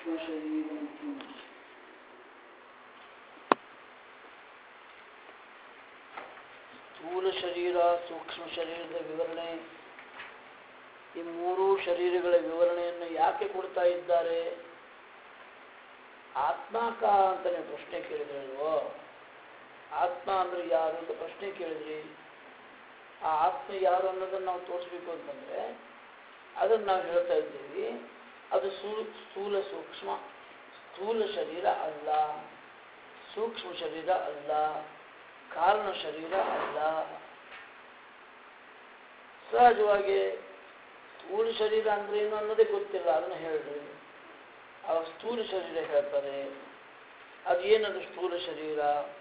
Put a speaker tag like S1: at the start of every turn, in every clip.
S1: सूक्ष्मशरीरं किम् ಸ್ಥೂಲ ಶರೀರ ಸೂಕ್ಷ್ಮ ಶರೀರದ ವಿವರಣೆ ಈ ಮೂರೂ ಶರೀರಗಳ ವಿವರಣೆಯನ್ನು ಯಾಕೆ ಕೊಡ್ತಾ ಇದ್ದಾರೆ? ಆತ್ಮಾಕ ಅಂತ ನೀವು ಪ್ರಶ್ನೆ ಕೇಳಿದ್ರಲ್ವೋ, ಆತ್ಮ ಅಂದ್ರೆ ಯಾರು ಅಂತ ಪ್ರಶ್ನೆ ಕೇಳಿದ್ರಿ. ಆ ಆತ್ಮ ಯಾರು ಅನ್ನೋದನ್ನು ನಾವು ತೋರಿಸ್ಬೇಕು ಅಂತಂದ್ರೆ ಅದನ್ನು ನಾವು ಹೇಳ್ತಾ ಇದ್ದೀವಿ. ಅದು ಸ್ಥೂಲ ಸೂಕ್ಷ್ಮ, ಸ್ಥೂಲ ಶರೀರ ಅಲ್ಲ, ಸೂಕ್ಷ್ಮ ಶರೀರ ಅಲ್ಲ, ಕಾರಣ ಶರೀರ ಅಲ್ಲ. ಸಹಜವಾಗಿ ಸ್ಥೂಲ ಶರೀರ ಅಂದ್ರೆ ಏನು ಅನ್ನೋದೇ ಗೊತ್ತಿಲ್ಲ, ಅದನ್ನು ಹೇಳ್ರಿ. ಆ ಸ್ಥೂಲ ಶರೀರ ಹೇಳ್ತಾರೆ. ಅದು ಏನದು ಸ್ಥೂಲ ಶರೀರ?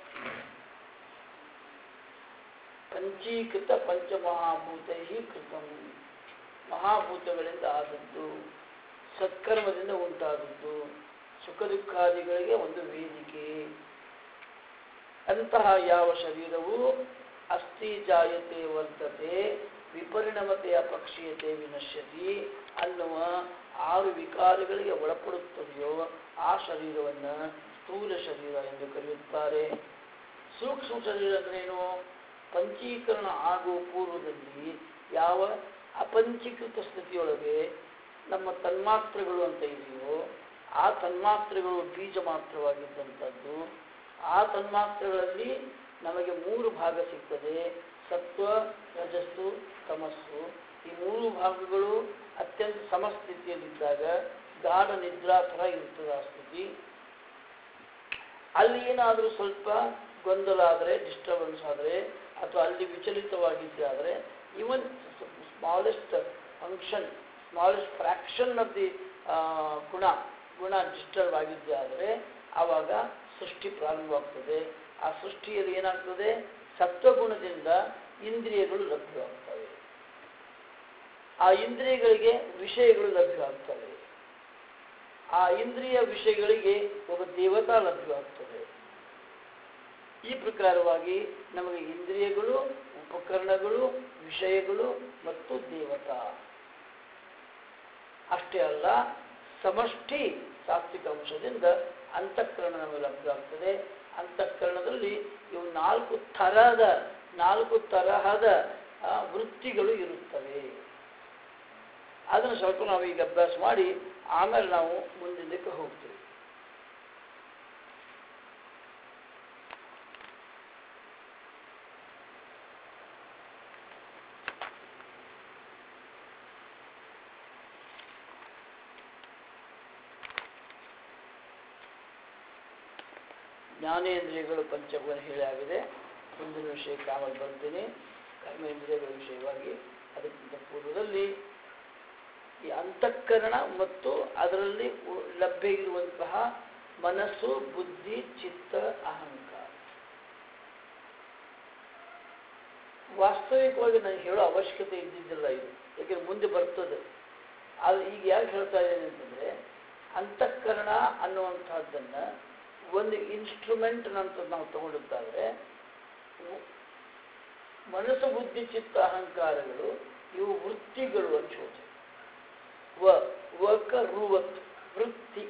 S1: ಪಂಚೀಕೃತ ಪಂಚಮಹಾಭೂತೈ ಕೃತಂ, ಮಹಾಭೂತಗಳಿಂದ ಆದದ್ದು, ಸತ್ಕರ್ಮದಿಂದ ಉಂಟಾದದ್ದು, ಸುಖ ದುಃಖಾದಿಗಳಿಗೆ ಒಂದು ವೇದಿಕೆ. ಅಂತಹ ಯಾವ ಶರೀರವು ಅಸ್ಥಿ ಜಾಯತೆ ವರ್ತತೆ ವಿಪರಿಣಮತೆ ಅಪಕ್ಷೀಯತೆ ವಿನಶ್ಯತಿ ಅನ್ನುವ 6 ವಿಕಾರಗಳಿಗೆ ಒಳಪಡುತ್ತದೆಯೋ ಆ ಶರೀರವನ್ನು ಸ್ಥೂಲ ಶರೀರ ಎಂದು ಕರೆಯುತ್ತಾರೆ. ಸೂಕ್ಷ್ಮ ಶರೀರ ಅಂದ್ರೇನು? ಪಂಚೀಕರಣ ಆಗುವ ಪೂರ್ವದಲ್ಲಿ ಯಾವ ಅಪಂಚೀಕೃತ ಸ್ಥಿತಿಯೊಳಗೆ ನಮ್ಮ ತನ್ಮಾತ್ರೆಗಳು ಅಂತ ಇದೆಯೋ ಆ ತನ್ಮಾತ್ರೆಗಳು ಬೀಜ ಮಾತ್ರವಾಗಿದ್ದಂಥದ್ದು. ಆ ತನ್ಮಾತ್ರೆಗಳಲ್ಲಿ ನಮಗೆ 3 ಭಾಗ ಸಿಗ್ತದೆ: ಸತ್ವ, ರಜಸ್ಸು, ತಮಸ್ಸು. ಈ 3 ಭಾಗಗಳು ಅತ್ಯಂತ ಸಮಸ್ಥಿತಿಯಲ್ಲಿದ್ದಾಗ ಗಾಢ ನಿದ್ರಾ ಥರ ಇರ್ತದೆ ಆ ಸ್ಥಿತಿ. ಅಲ್ಲಿ ಏನಾದರೂ ಸ್ವಲ್ಪ ಗೊಂದಲ ಆದರೆ, ಡಿಸ್ಟರ್ಬೆನ್ಸ್ ಆದರೆ, ಅಥವಾ ಅಲ್ಲಿ ವಿಚಲಿತವಾಗಿದ್ದೆ ಆದರೆ, even smallest function, smallest fraction of the ಗುಣ ಡಿಸ್ಟರ್ಬ್ ಆಗಿದ್ದೆ ಆದರೆ ಆವಾಗ ಸೃಷ್ಟಿ ಪ್ರಾರಂಭವಾಗ್ತದೆ. ಆ ಸೃಷ್ಟಿಯಲ್ಲಿ ಏನಾಗ್ತದೆ? ಸತ್ವಗುಣದಿಂದ ಇಂದ್ರಿಯಗಳು ಲಭ್ಯವಾಗ್ತವೆ. ಆ ಇಂದ್ರಿಯಗಳಿಗೆ ವಿಷಯಗಳು ಲಭ್ಯವಾಗ್ತವೆ. ಆ ಇಂದ್ರಿಯ ವಿಷಯಗಳಿಗೆ ಒಬ್ಬ ದೇವತಾ ಲಭ್ಯವಾಗ್ತದೆ. ಈ ಪ್ರಕಾರವಾಗಿ ನಮಗೆ ಇಂದ್ರಿಯಗಳು, ಉಪಕರಣಗಳು, ವಿಷಯಗಳು ಮತ್ತು ದೇವತಾ. ಅಷ್ಟೇ ಅಲ್ಲ, ಸಮಷ್ಟಿ ಸಾತ್ವಿಕ ಅಂಶದಿಂದ ಅಂತಃಕರಣ ನಮಗೆ ಲಭ್ಯವಾಗ್ತದೆ. ಅಂತಃಕರಣದಲ್ಲಿ ಇವು 4 ತರಹದ ವೃತ್ತಿಗಳು ಇರುತ್ತವೆ. ಅದನ್ನು ಸ್ವಲ್ಪ ನಾವು ಈಗ ಅಭ್ಯಾಸ ಮಾಡಿ ಆಮೇಲೆ ನಾವು ಮುಂದಿನಕ್ಕೆ ಹೋಗ್ತೀವಿ. ಜ್ಞಾನೇಂದ್ರಿಯಗಳು ಪಂಚಗುಣ ಹೇಳಾಗಿದೆ. ಮುಂದಿನ ವಿಷಯಕ್ಕೆ ಆಮೇಲೆ ಬರ್ತೀನಿ. ಕರ್ಮೇಂದ್ರಿಯಗಳ ವಿಷಯವಾಗಿ ಅದಕ್ಕಿಂತ ಪೂರ್ವದಲ್ಲಿ ಈ ಅಂತಃಕರಣ ಮತ್ತು ಅದರಲ್ಲಿ ಲಭ್ಯ ಇರುವಂತಹ ಮನಸ್ಸು, ಬುದ್ಧಿ, ಚಿತ್ತ, ಅಹಂಕಾರ. ವಾಸ್ತವಿಕವಾಗಿ ನಾನು ಹೇಳೋ ಅವಶ್ಯಕತೆ ಇದ್ದಿದ್ದಿಲ್ಲ ಇದು, ಯಾಕೆಂದ್ರೆ ಮುಂದೆ ಬರ್ತದೆ. ಆದರೆ ಈಗ ಯಾಕೆ ಹೇಳ್ತಾ ಇದ್ದೇನೆ ಅಂತಂದರೆ, ಅಂತಃಕರಣ ಅನ್ನುವಂಥದ್ದನ್ನು ಒಂದು ಇನ್ಸ್ಟ್ರೂಮೆಂಟ್ ಅಂತ ನಾವು ತಗೊಂಡಿದ್ದಾದರೆ, ಮನಸ್ಸು, ಬುದ್ಧಿ, ಚಿತ್ತ, ಅಹಂಕಾರಗಳು ಇವು ವೃತ್ತಿಗಳು ಅಂತ ಹೇಳ್ತೇವೆ. ವೃವತ್, ವೃತ್ತಿ,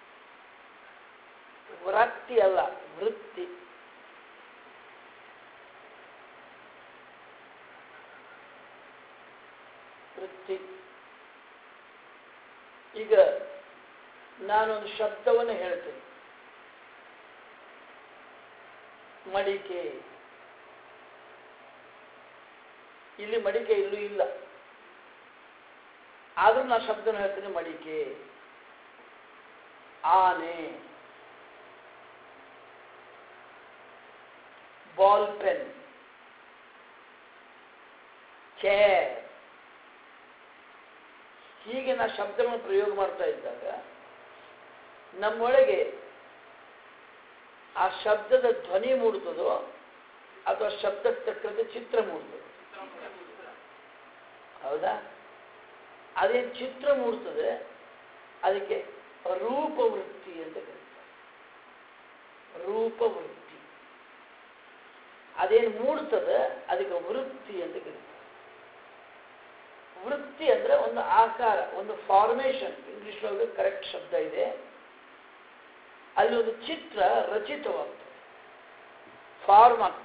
S1: ವ್ರಾಕ್ತಿ ಅಲ್ಲ, ವೃತ್ತಿ. ವೃತ್ತಿ. ಈಗ ನಾನೊಂದು ಶಬ್ದವನ್ನು ಹೇಳ್ತೇನೆ, ಮಡಿಕೆ. ಇಲ್ಲಿ ಮಡಿಕೆ ಇಲ್ಲೂ ಇಲ್ಲ, ಆದ್ರೂ ನಾ ಶಬ್ದನ ಹೇಳ್ತೇನೆ ಮಡಿಕೆ. ಆನೆ, ಬಾಲ್ ಪೆನ್, ಚೇರ್. ಹೀಗೆ ನಾ ಶಬ್ದಗಳನ್ನು ಪ್ರಯೋಗ ಮಾಡ್ತಾ ಇದ್ದಾಗ ನಮ್ಮೊಳಗೆ ಆ ಶಬ್ದದ ಧ್ವನಿ ಮೂಡುತ್ತದೋ ಅಥವಾ ಶಬ್ದಕ್ಕೆ ತಕ್ಕಂತೆ ಚಿತ್ರ ಮೂಡ್ತದೆ. ಹೌದಾ? ಅದೇನು ಚಿತ್ರ ಮೂಡ್ತದೆ ಅದಕ್ಕೆ ರೂಪವೃತ್ತಿ ಅಂತ ಕರೀತಾರೆ. ರೂಪವೃತ್ತಿ. ಅದೇನು ಮೂಡ್ತದೆ ಅದಕ್ಕೆ ವೃತ್ತಿ ಅಂತ ಕರೀತಾರೆ. ವೃತ್ತಿ ಅಂದ್ರೆ ಒಂದು ಆಕಾರ, ಒಂದು ಫಾರ್ಮೇಷನ್. ಇಂಗ್ಲಿಷ್ ಒಳಗೆ ಕರೆಕ್ಟ್ ಶಬ್ದ ಇದೆ, ಅಲ್ಲಿ ಒಂದು ಚಿತ್ರ ರಚಿತವಾಗ್ತದೆ, ಫಾರ್ಮ್ ಆಗ್ತದೆ.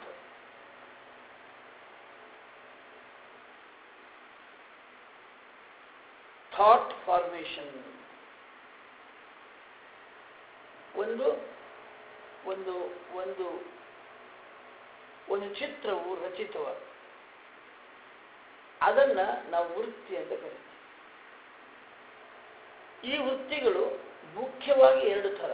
S1: Thought formation. ಒಂದು ಒಂದು ಒಂದು ಒಂದು ಚಿತ್ರವು ರಚಿತವಾಗ್ತದೆ. ಅದನ್ನ ನಾವು ವೃತ್ತಿ ಅಂತ ಕರಿತೀವಿ. ಈ ವೃತ್ತಿಗಳು ಮುಖ್ಯವಾಗಿ ಎರಡು ಥರ.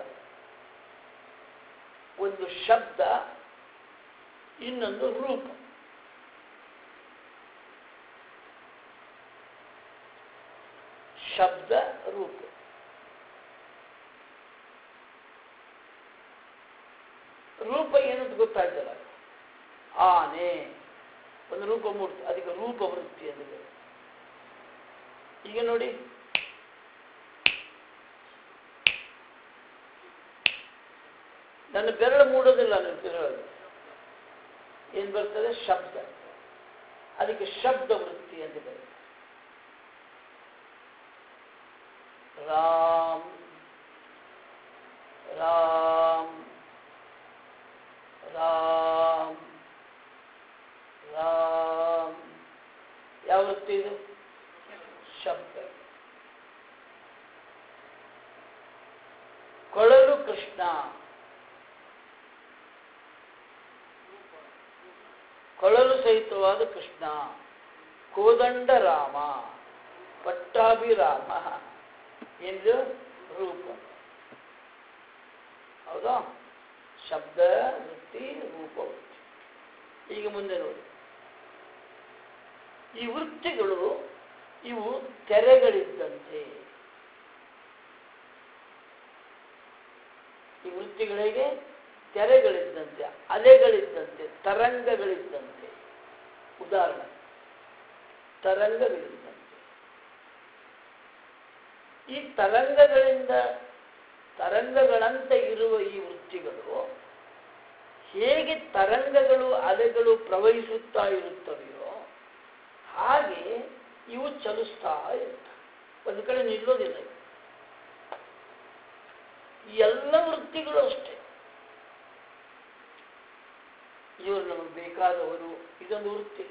S1: ಒಂದು ಶಬ್ದ, ಇನ್ನೊಂದು ರೂಪ. ಶಬ್ದ, ರೂಪ. ರೂಪ ಏನಂತ ಗೊತ್ತಾಯ್ತಲ್ಲ, ಆನೆ ಒಂದು ರೂಪ ಮೂರ್ತಿ, ಅದಕ್ಕೆ ರೂಪ ವೃತ್ತಿ ಅಂತ ಕರೀತಾರೆ. ಈಗ ನೋಡಿ, ನನ್ನ ಬೆರಳು ಮೂಡೋದಿಲ್ಲ, ನನ್ನ ಬೆರಳು ಏನ್ ಬರ್ತದೆ? ಶಬ್ದ. ಅದಕ್ಕೆ ಶಬ್ದ ವೃತ್ತಿ ಅಂತ ಕರೀತಾರೆ. ರಾಮ್ ರಾಮ್ ರಾಮ್ ರಾಮ್. ಯಾವ ವೃತ್ತಿ ಇದು? ಶಬ್ದ. ಕೊಳಲು ಕೃಷ್ಣ, ಕೊಳಲು ಸಹಿತವಾದ ಕೃಷ್ಣ. ಕೋದಂಡ ರಾಮ, ಪಟ್ಟಾಭಿರಾಮ. ಎಂದು ರೂಪ. ಹೌದಾ? ಶಬ್ದ ವೃತ್ತಿ, ರೂಪ ವೃತ್ತಿ. ಈಗ ಮುಂದೆ ನೋಡಿ, ಈ ವೃತ್ತಿಗಳು ಇವು ತೆರೆಗಳಿದ್ದಂತೆ. ಈ ವೃತ್ತಿಗಳಿಗೆ ತೆರೆಗಳಿದ್ದಂತೆ, ಅಲೆಗಳಿದ್ದಂತೆ, ತರಂಗಗಳಿದ್ದಂತೆ. ಉದಾಹರಣೆ, ತರಂಗಗಳಿದ್ದಂತೆ. ಈ ತರಂಗಗಳಂತೆ ಇರುವ ಈ ವೃತ್ತಿಗಳು ಹೇಗೆ ತರಂಗಗಳು ಅಲೆಗಳು ಪ್ರವಹಿಸುತ್ತಾ ಇರುತ್ತವೆಯೋ ಹಾಗೆ ಇವು ಚಲಿಸ್ತಾ ಇರ್ತವೆ. ಒಂದು ಕಡೆ ನಿಲ್ಲೋದಿಲ್ಲ. ಈ ಎಲ್ಲ ವೃತ್ತಿಗಳು ಅಷ್ಟೇ. ಇವರು ನಮಗೆ ಬೇಕಾದವರು, ಇದೊಂದು ವೃತ್ತಿ.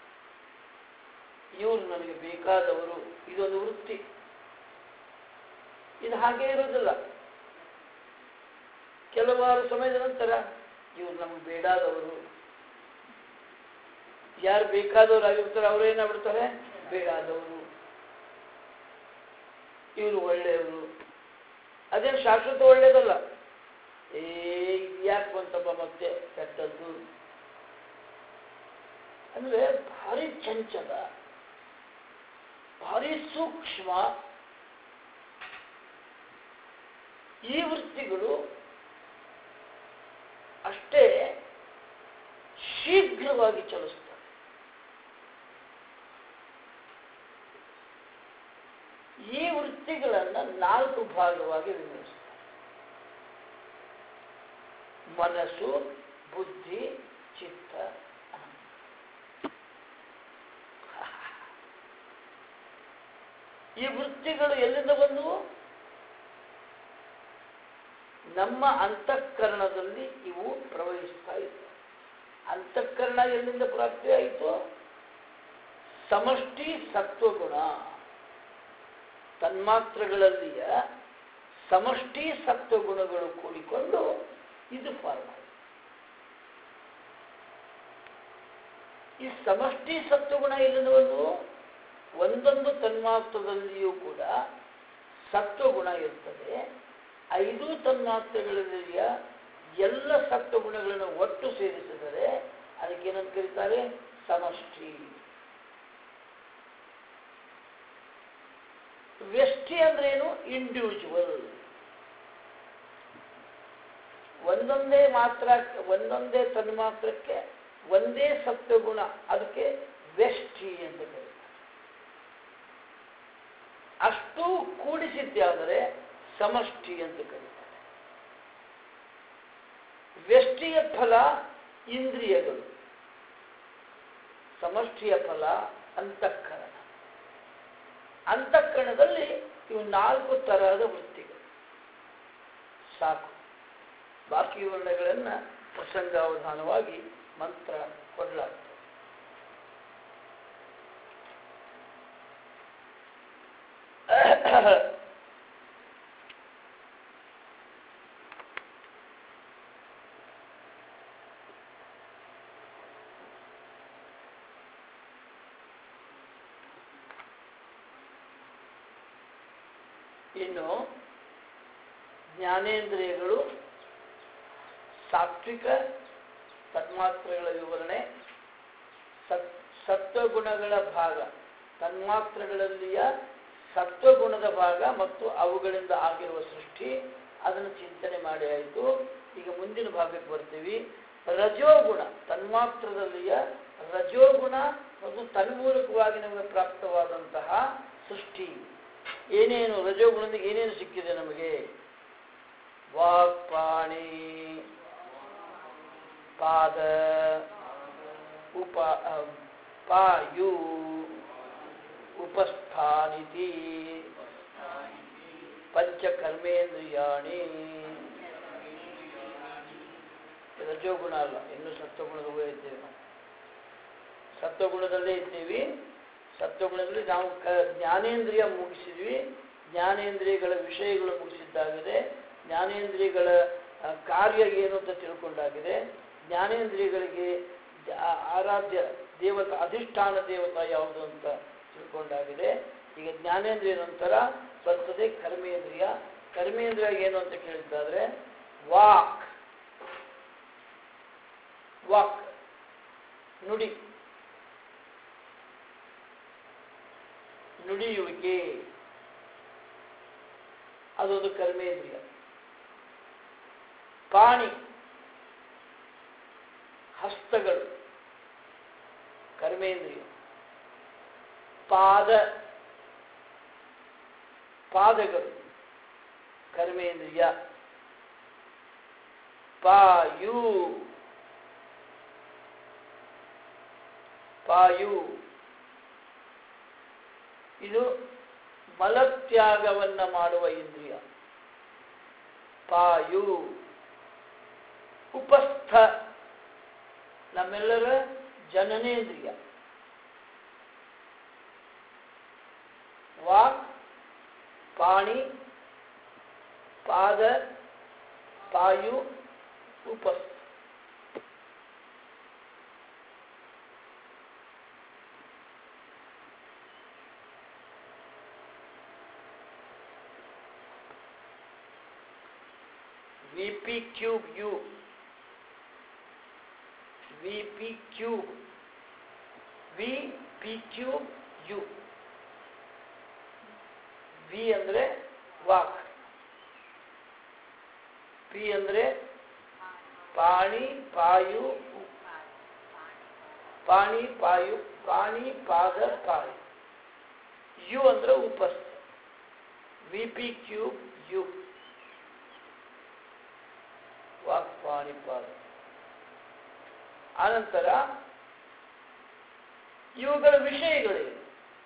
S1: ಇವರು ನನಗೆ ಬೇಕಾದವರು, ಇದೊಂದು ವೃತ್ತಿ. ಇದು ಹಾಗೆ ಇರೋದಿಲ್ಲ. ಕೆಲವಾರು ಸಮಯದ ನಂತರ ಇವರು ನಮಗೆ ಬೇಡಾದವರು. ಯಾರು ಬೇಕಾದವರು ಆಗಿರ್ತಾರೆ ಅವರು ಏನಾಗ್ಬಿಡ್ತಾರೆ? ಬೇಡಾದವರು. ಇವರು ಒಳ್ಳೆಯವರು. ಅದೇನು ಶಾಶ್ವತ ಒಳ್ಳೆಯದಲ್ಲ. ಯಾಕೆ ಬಂತಪ್ಪ ಮತ್ತೆ ಕೆಟ್ಟದ್ದು ಅಂದ್ರೆ ಭಾರಿ ಚಂಚಲ, ಭಾರಿ ಸೂಕ್ಷ್ಮ. ಈ ವೃತ್ತಿಗಳು ಅಷ್ಟೇ ಶೀಘ್ರವಾಗಿ ಚಲಿಸ್ತವೆ. ಈ ವೃತ್ತಿಗಳನ್ನು 4 ಭಾಗವಾಗಿ ವಿಂಗಡಿಸುತ್ತಾರೆ. ಮನಸ್ಸು, ಬುದ್ಧಿ, ಚಿತ್ತ, ಈ ವೃತ್ತಿಗಳು ಎಲ್ಲಿಂದ ಬಂದವು? ನಮ್ಮ ಅಂತಃಕರಣದಲ್ಲಿ ಇವು ಪ್ರವಹಿಸ್ತಾ ಇತ್ತು. ಅಂತಃಕರಣ ಎಲ್ಲಿಂದ ಪ್ರಾಪ್ತಿ ಆಯಿತು? ಸಮಷ್ಟಿ ಸತ್ವಗುಣ. ತನ್ಮಾತ್ರಗಳಲ್ಲಿಯ ಸಮಷ್ಟಿ ಸತ್ವಗುಣಗಳು ಕೂಡಿಕೊಂಡು ಇದು ಫಾರ್ಮ್ ಆಯಿತು. ಈ ಸಮಷ್ಟಿ ಸತ್ವಗುಣ ಎಲ್ಲಿಂದ ಬಂದವು? ಒಂದೊಂದು ತನ್ಮಾತ್ರದಲ್ಲಿಯೂ ಕೂಡ ಸತ್ವಗುಣ ಇರ್ತದೆ. 5 ತನ್ಮಾತ್ರಗಳಲ್ಲಿಯ ಎಲ್ಲ ಸತ್ವಗುಣಗಳನ್ನು ಒಟ್ಟು ಸೇರಿಸಿದರೆ ಅದಕ್ಕೇನಂತ ಕರೀತಾರೆ? ಸಮಷ್ಟಿ. ವ್ಯಷ್ಟಿ ಅಂದ್ರೆ ಏನು? ಇಂಡಿವಿಜುವಲ್. ಒಂದೊಂದೇ ತನ್ಮಾತ್ರಕ್ಕೆ ಒಂದೇ ಸತ್ವಗುಣ, ಅದಕ್ಕೆ ವ್ಯಷ್ಟಿ ಅಂತ ಕರೀತಾರೆ. ಅಷ್ಟು ಕೂಡಿಸಿದ್ದಾದರೆ ಸಮಷ್ಟಿ ಅಂತ ಕರೀತಾರೆ. ವ್ಯಷ್ಟಿಯ ಫಲ ಇಂದ್ರಿಯಗಳು, ಸಮಷ್ಟಿಯ ಫಲ ಅಂತಃಕರಣ. ಅಂತಃಕರಣದಲ್ಲಿ ಇವು 4 ತರಹದ ವೃತ್ತಿಗಳು. ಸಾಕು. ಬಾಕಿ ವರ್ಣಗಳನ್ನು ಪ್ರಸಂಗಾವಧಾನವಾಗಿ ಮಂತ್ರ ಕೊಡಲಾಗ್ತದೆ. ಇನ್ನು ಜ್ಞಾನೇಂದ್ರಿಯಗಳು ಸಾತ್ವಿಕ ತನ್ಮಾತ್ರಗಳ ವಿವರಣೆ, ಸತ್ವಗುಣಗಳ ಭಾಗ, ತನ್ಮಾತ್ರಗಳಲ್ಲಿಯ ಸತ್ವಗುಣದ ಭಾಗ ಮತ್ತು ಅವುಗಳಿಂದ ಆಗಿರುವ ಸೃಷ್ಟಿ, ಅದನ್ನು ಚಿಂತನೆ ಮಾಡಿ ಆಯಿತು. ಈಗ ಮುಂದಿನ ಭಾಗಕ್ಕೆ ಬರ್ತೀವಿ. ರಜೋಗುಣ, ತನ್ಮಾತ್ರದಲ್ಲಿಯ ರಜೋಗುಣ ಮತ್ತು ತನ್ಮೂಲಕವಾಗಿ ನಮಗೆ ಪ್ರಾಪ್ತವಾದಂತಹ ಸೃಷ್ಟಿ ಏನೇನು, ರಜೋಗುಣದಿಂದ ಏನೇನು ಸಿಕ್ಕಿದೆ ನಮಗೆ? ವಾಕ್ಪಾಣಿ, ಪಾದ, ಪಾಯು, ಉಪಸ್ಥಾನಿತಿ, ಪಂಚಕರ್ಮೇಂದ್ರಿಯಾಣಿ. ರಜೋಗುಣ ಅಲ್ಲ, ಇನ್ನು ಸತ್ವಗುಣದಲ್ಲೇ ಇದ್ದೇವೆ ನಾವು. ಸತ್ವಗುಣದಲ್ಲೇ ಇದ್ದೀವಿ. ಸತ್ವಗುಣದಲ್ಲಿ ನಾವು ಜ್ಞಾನೇಂದ್ರಿಯ ಮುಗಿಸಿದ್ವಿ. ಜ್ಞಾನೇಂದ್ರಿಯಗಳ ವಿಷಯಗಳು ಮುಗಿಸಿದ್ದಾಗಿದೆ. ಜ್ಞಾನೇಂದ್ರಿಯಗಳ ಕಾರ್ಯ ಏನು ಅಂತ ತಿಳ್ಕೊಂಡಾಗಿದೆ. ಜ್ಞಾನೇಂದ್ರಿಯಗಳಿಗೆ ಆರಾಧ್ಯ ದೇವತಾ, ಅಧಿಷ್ಠಾನ ದೇವತಾ ಯಾವುದು ಅಂತ ತಿಳ್ಕೊಂಡಾಗಿದೆ. ಈಗ ಜ್ಞಾನೇಂದ್ರಿಯ ನಂತರ ಬರ್ತದೆ ಕರ್ಮೇಂದ್ರಿಯ. ಕರ್ಮೇಂದ್ರಿಯ ಏನು ಅಂತ ಕೇಳಿದ್ದಾದ್ರೆ ವಾಕ್, ವಾಕ್ ನುಡಿ, ನುಡಿಯುವಿಕೆ, ಅದೊಂದು ಕರ್ಮೇಂದ್ರಿಯ. ಪಾಣಿ, ಹಸ್ತಗಳು, ಕರ್ಮೇಂದ್ರಿಯ. ಪಾದ, ಪಾದಗಳು, ಕರ್ಮೇಂದ್ರಿಯ. ಪಾಯು, ಪಾಯು ಇದು ಮಲತ್ಯಾಗವನ್ನ ಮಾಡುವ ಇಂದ್ರಿಯ. ಪಾಯು. ಉಪಸ್ಥ, ನಮ್ಮೆಲ್ಲರ ಜನನೇಂದ್ರಿಯ. ವಾಕ್, ಪಾಣಿ, ಪಾದ, ಪಾಯು, ಉಪಸ್ಥ. VP cube U, VP cube, VP cube U. V ಅಂದ್ರೆ ವಾಕ್, P ಅಂದ್ರೆ ಪಾಣಿ, ಪಾಯು, ಪಾಣಿ, ಪಾಯು, ಪಾಣಿ, ಪಾದ, ಪಾಯು. U ಅಂದ್ರೆ ಉಪಸ್ಥ. VP cube U, ವಾಕ್, ಪಾಣಿ, ಪಾದ. ಆನಂತರ ಇವುಗಳ ವಿಷಯಗಳೇನು,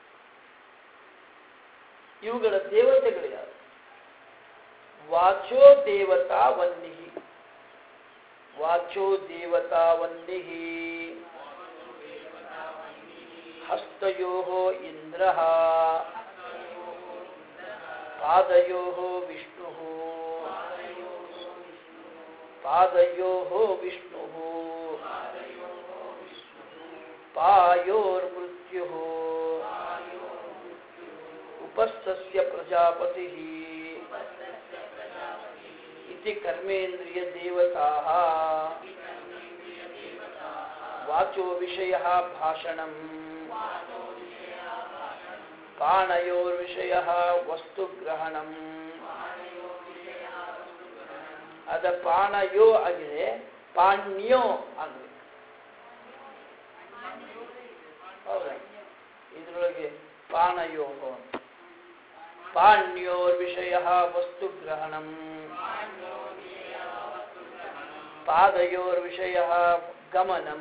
S1: ಇವುಗಳ ದೇವತೆಗಳು ಯಾರು? ವಾಚೋ ದೇವತಾ ವನ್ನಿಹಿ, ವಾಚೋ ದೇವತಾ ವನ್ನಿಹಿ. ಹಸ್ತಯೋಃ ಇಂದ್ರಃ, ಪಾದಯೋಃ ವಿಷ್ಣುಃ, ಪಾದಯೋಃ ವಿಷ್ಣುಃ, ಪಾಯೋರ್ಮೃತ್ಯುಃ, ಉಪಸ್ಥಸ್ಯ ಪ್ರಜಾಪತಿಃ ಇತಿ ಕರ್ಮೇಂದ್ರಿಯ ದೇವತಾಃ. ವಾಚೋ ವಿಷಯಃ ಭಾಷಣಂ, ಪಾಣಯೋರ್ವಿಷಯಃ ವಸ್ತುಗ್ರಹಣಂ. ಅದ ಪಾಣಯೋ ಆಗಿದೆ, ಪಾಣ್ಯೋ ಆಗಬೇಕು. ಹೌದಾ? ಇದರೊಳಗೆ ಪಾಣಯೋ, ಪಾಣ್ಯೋರ್ವಿಷಯಃ ವಸ್ತುಗ್ರಹಣಂ, ಪಾದಯೋರ್ವಿಷಯಃ ಗಮನಂ,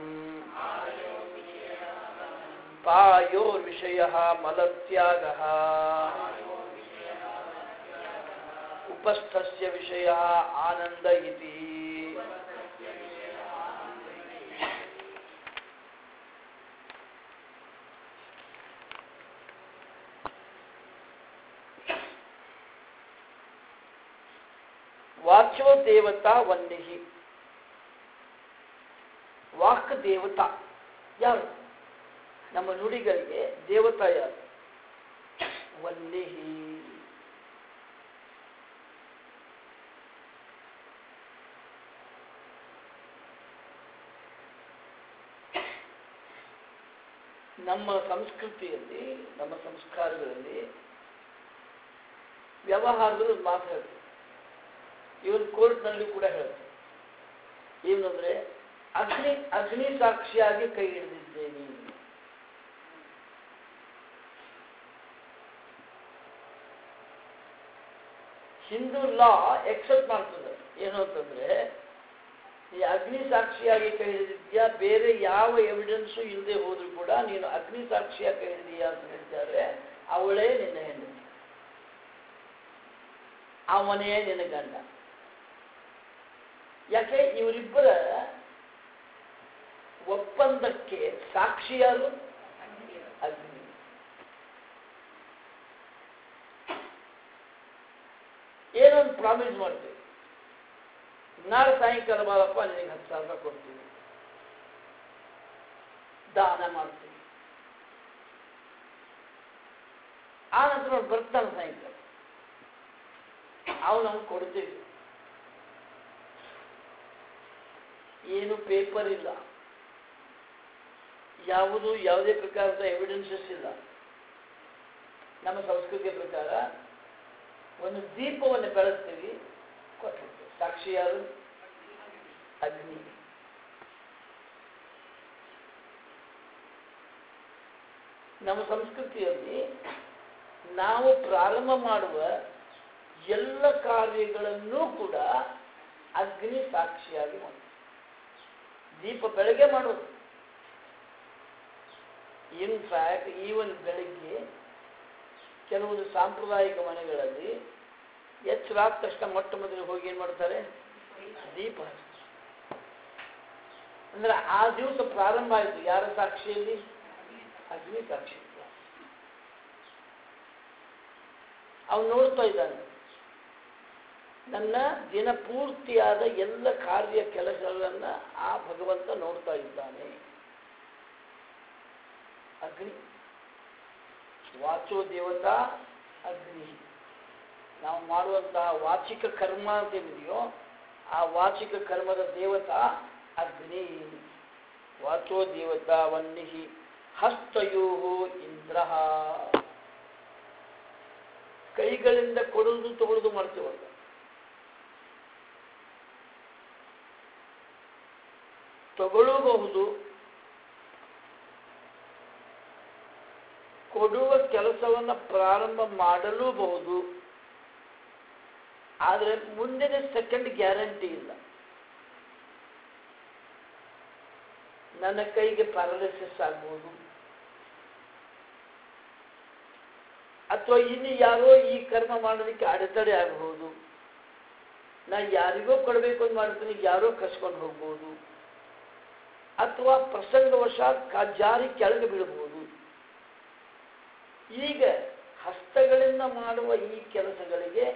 S1: ಪಾಯೋರ್ವಿಷಯಃ ಮಲತ್ಯಾಗಃ, ಉಪಸ್ಥಸ್ಯ ವಿಷಯಃ ಆನಂದ ಇತಿ. ವಾಚೋ ದೇವತಾ ವನ್ನಿಹಿ. ವಾಕ್ ದೇವತಾ ಯಾರು? ನಮ್ಮ ನುಡಿಗಳಿಗೆ ದೇವತಾ ಯಾರು? ವನ್ನಿಹಿ. ನಮ್ಮ ಸಂಸ್ಕೃತಿಯಲ್ಲಿ, ನಮ್ಮ ಸಂಸ್ಕಾರಗಳಲ್ಲಿ ವ್ಯವಹಾರದಲ್ಲಿ ಒಂದು ಮಾತು ಹೇಳ್ತೀವಿ. ಇವನ್ ಕೋರ್ಟ್ನಲ್ಲಿ ಕೂಡ ಹೇಳ್ತಾರೆ. ಏನಂದ್ರೆ ಅಗ್ನಿ ಸಾಕ್ಷಿಯಾಗಿ ಕೈ ಹಿಡಿದಿದ್ದೇನೆ. ಹಿಂದೂ ಲಾ ಎಕ್ಸೆಪ್ಟ್ ಮಾಡ್ತದೆ. ಏನು ಅಂತಂದ್ರೆ, ಈ ಅಗ್ನಿ ಸಾಕ್ಷಿಯಾಗಿ ಕೈ ಹಿಡಿದಿದ್ಯಾ, ಬೇರೆ ಯಾವ ಎವಿಡೆನ್ಸು ಇಲ್ಲದೆ ಹೋದ್ರೂ ಕೂಡ ನೀನು ಅಗ್ನಿ ಸಾಕ್ಷಿಯಾಗಿ ಕೈ ಹಿಡಿದೀಯಾ ಅಂತ ಹೇಳ್ತಾರೆ. ಅವಳೇ ನಿನ್ನ ಹೆಂಡತಿ, ಅವನೇ ನಿನ್ನ ಗಂಡ. ಯಾಕೆ? ಇವರಿಬ್ಬರ ಒಪ್ಪಂದಕ್ಕೆ ಸಾಕ್ಷಿಯಾರು ಅಗ್ನಿ. ಏನೊಂದು ಪ್ರಾಮಿಸ್ ಮಾಡ್ತೀವಿ, ನಾಳೆ ಸಾಯಂಕಾಲ ಬಾರಪ್ಪ ನಿನಗೆ 10,000 ಕೊಡ್ತೀವಿ, ದಾನ ಮಾಡ್ತೀವಿ. ಆ ನಂತರ ಅವ್ನು ಬರ್ತಾನೆ ಸಾಯಂಕಾಲ, ಅವು ನಮ್ಗೆ ಕೊಡ್ತೀವಿ. ಏನು ಪೇಪರ್ ಇಲ್ಲ, ಯಾವುದೇ ಪ್ರಕಾರದ ಎವಿಡೆನ್ಸಸ್ ಇಲ್ಲ. ನಮ್ಮ ಸಂಸ್ಕೃತಿಯ ಪ್ರಕಾರ ಒಂದು ದೀಪವನ್ನು ಬೆಳೆಸ್ತೀವಿ, ಕೊಟ್ಟಿರ್ತೀವಿ. ಸಾಕ್ಷಿ ಯಾರು? ಅಗ್ನಿ. ನಮ್ಮ ಸಂಸ್ಕೃತಿಯಲ್ಲಿ ನಾವು ಪ್ರಾರಂಭ ಮಾಡುವ ಎಲ್ಲ ಕಾರ್ಯಗಳನ್ನೂ ಕೂಡ ಅಗ್ನಿ ಸಾಕ್ಷಿಯಾಗಿ ಮಾಡ್ತೀವಿ. ದೀಪ ಬೆಳಗ್ಗೆ ಮಾಡೋದು. ಇನ್ಫ್ಯಾಕ್ಟ್ ಈವನ್ ಬೆಳಗ್ಗೆ ಕೆಲವೊಂದು ಸಾಂಪ್ರದಾಯಿಕ ಮನೆಗಳಲ್ಲಿ ಎಚ್ಚರಾದ ತಕ್ಷಣ ಮೊಟ್ಟ ಮೊದಲು ಹೋಗಿ ಏನು ಮಾಡ್ತಾರೆ? ದೀಪ ಹಚ್ತಾರೆ. ಅಂದ್ರೆ ಆ ದಿವಸ ಪ್ರಾರಂಭ ಆಯಿತು ಯಾರ ಸಾಕ್ಷಿಯಲ್ಲಿ? ಅಗ್ನಿ ಸಾಕ್ಷಿ. ಅವನು ನೋಡ್ತಾ ಇದ್ದಾನೆ, ನನ್ನ ದಿನಪೂರ್ತಿಯಾದ ಎಲ್ಲ ಕಾರ್ಯ ಕೆಲಸಗಳನ್ನ ಆ ಭಗವಂತ ನೋಡ್ತಾ ಇದ್ದಾನೆ. ಅಗ್ನಿ. ವಾಚೋ ದೇವತಾ ಅಗ್ನಿ. ನಾವು ಮಾಡುವಂತಹ ವಾಚಿಕ ಕರ್ಮ ಅಂತೇನಿದೆಯೋ ಆ ವಾಚಿಕ ಕರ್ಮದ ದೇವತಾ ಅಗ್ನಿ. ವಾಚೋ ದೇವತಾ ವನ್ನಿಹಿ. ಹಸ್ತಯೋ ಇಂದ್ರ. ಕೈಗಳಿಂದ ಕೊಡುವುದು ತಗೊಳ್ಳೋದು ಮಾಡ್ತೀವಲ್ಲ, ತಗೊಳ್ಳಬಹುದು, ಕೊಡುವ ಕೆಲಸವನ್ನು ಪ್ರಾರಂಭ ಮಾಡಲೂಬಹುದು. ಆದರೆ ಮುಂದಿನ ಸೆಕೆಂಡ್ ಗ್ಯಾರಂಟಿ ಇಲ್ಲ. ನನ್ನ ಕೈಗೆ ಪ್ಯಾರಾಲಿಸಿಸ್ ಆಗ್ಬೋದು, ಅಥವಾ ಇನ್ನು ಯಾರೋ ಈ ಕರ್ಮ ಮಾಡೋದಕ್ಕೆ ಅಡೆತಡೆ ಆಗಬಹುದು. ನಾ ಯಾರಿಗೋ ಕೊಡಬೇಕು ಅಂತ ಮಾಡ್ತೀನಿ, ಯಾರೋ ಕಸ್ಕೊಂಡು ಹೋಗ್ಬೋದು, ಅಥವಾ ಪ್ರಸಂಗವಶಾತ್ ಜಾರಿ ಕೆಳಗೆ ಬೀಳಬಹುದು. ಈಗ ಹಸ್ತಗಳಿಂದ ಮಾಡುವ ಈ ಕೆಲಸಗಳಿಗೆ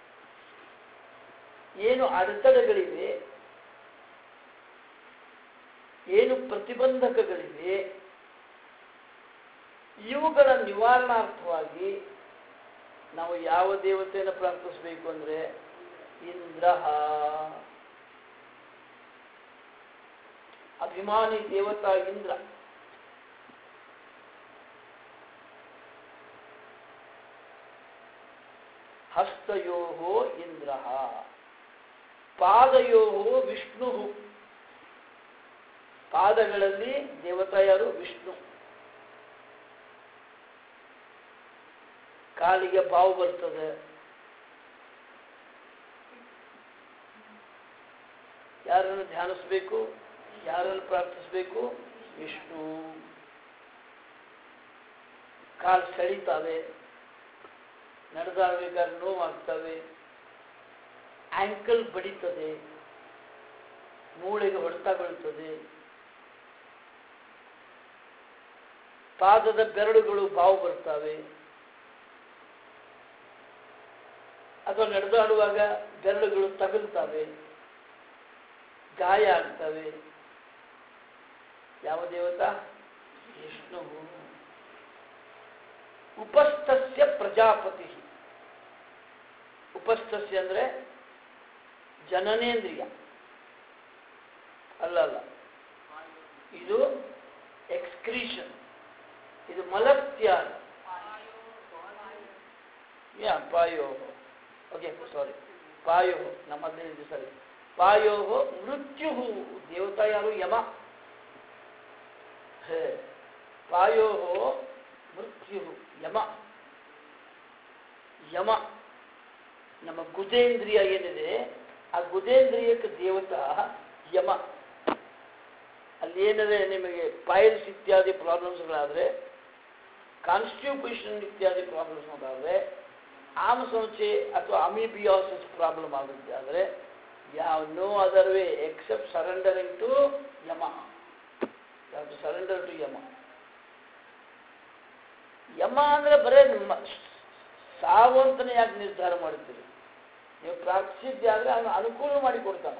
S1: ಏನು ಅಡೆತಡೆಗಳಿವೆ, ಏನು ಪ್ರತಿಬಂಧಕಗಳಿವೆ, ಇವುಗಳ ನಿವಾರಣಾರ್ಥವಾಗಿ ನಾವು ಯಾವ ದೇವತೆಯನ್ನು ಪ್ರಾರ್ಥಿಸಬೇಕು ಅಂದ್ರೆ ಇಂದ್ರ. ಅಭಿಮಾನಿ ದೇವತಾ ಇಂದ್ರ. ಹಸ್ತಯೋ ಇಂದ್ರ. ಪಾದಯೋ ವಿಷ್ಣು. ಪಾದಗಳಲ್ಲಿ ದೇವತಾ ಯಾರು? ವಿಷ್ಣು. ಕಾಲಿಗೆ ಬಾವು ಬರ್ತದೆ, ಯಾರನ್ನು ಧ್ಯಾನಿಸಬೇಕು, ಯಾರನ್ನು ಪ್ರಾರ್ಥಿಸಬೇಕು? ವಿಷ್ಣು. ಕಾಲು ಸೆಳೀತಾವೆ, ನಡೆದಾಡಬೇಕಾದ್ರೆ ನೋವಾಗ್ತವೆ, ಆಂಕಲ್ ಬಡಿತದೆ, ಮೂಳೆಗೆ ಹೊಡೆತ ಬೀಳ್ತದೆ, ಪಾದದ ಬೆರಳುಗಳು ಬಾವು ಬರ್ತವೆ. ಅಥವಾ ನಡೆದಾಡುವಾಗ ಬೆರಳುಗಳು ತಗುಲ್ತವೆ, ಗಾಯ ಆಗ್ತವೆ. ಯಾವ ದೇವತಾ? ವಿಷ್ಣು. ಉಪಸ್ಥಸ್ಯ ಪ್ರಜಾಪತಿ. ಉಪಸ್ಥಸ್ಯ ಅಂದ್ರೆ ಜನನೇಂದ್ರಿಯ ಅಲ್ಲ, ಇದು ಎಕ್ಸ್ಕ್ರೀಷನ್, ಇದು ಮಲತ್ಯಾಗ. ಪಾಯೋ, ಓಕೆ ಸಾರಿ, ಪಾಯೋ ನಮ್ಮದೇನಿದೆ ಸರಿ. ಪಾಯೋ ಮೃತ್ಯು. ದೇವತಾ ಯಾರು? ಯಮ. ಪಾಯೋ ಮೃತ್ಯು ಯಮ. ಯಮ ನಮ್ಮ ಗುದೇಂದ್ರಿಯ ಏನಿದೆ, ಆ ಗುದೇಂದ್ರಿಯಕ್ಕೆ ದೇವತಾ ಯಮ. ಅಲ್ಲಿ ಏನಿದೆ ನಿಮಗೆ ಪೈಲ್ಸ್ ಇತ್ಯಾದಿ ಪ್ರಾಬ್ಲಮ್ಸ್ಗಳಾದರೆ, ಕಾನ್ಸ್ಟಿಟ್ಯೂಷನ್ ಇತ್ಯಾದಿ ಪ್ರಾಬ್ಲಮ್ಸ್ ಆದರೆ, ಆಮಸಂಚೆ ಅಥವಾ ಅಮೀಬಿಯಾಸಿಸ್ ಪ್ರಾಬ್ಲಮ್ ಆಗುತ್ತೆ ಆದರೆ, ಯಾವ no other way except surrendering to Yama. Surrender to Yama. Yama ಅಂದರೆ ಬರೇ ಸಾವು ಅಂತಲೇ ಯಾಕೆ ನಿರ್ಧಾರ ಮಾಡ್ತೀರಿ? ನೀವು ಪ್ರಾರ್ಥಿಸಿದ್ದೆ ಆದರೆ ಅವನು ಅನುಕೂಲ ಮಾಡಿಕೊಡ್ತಾನೆ.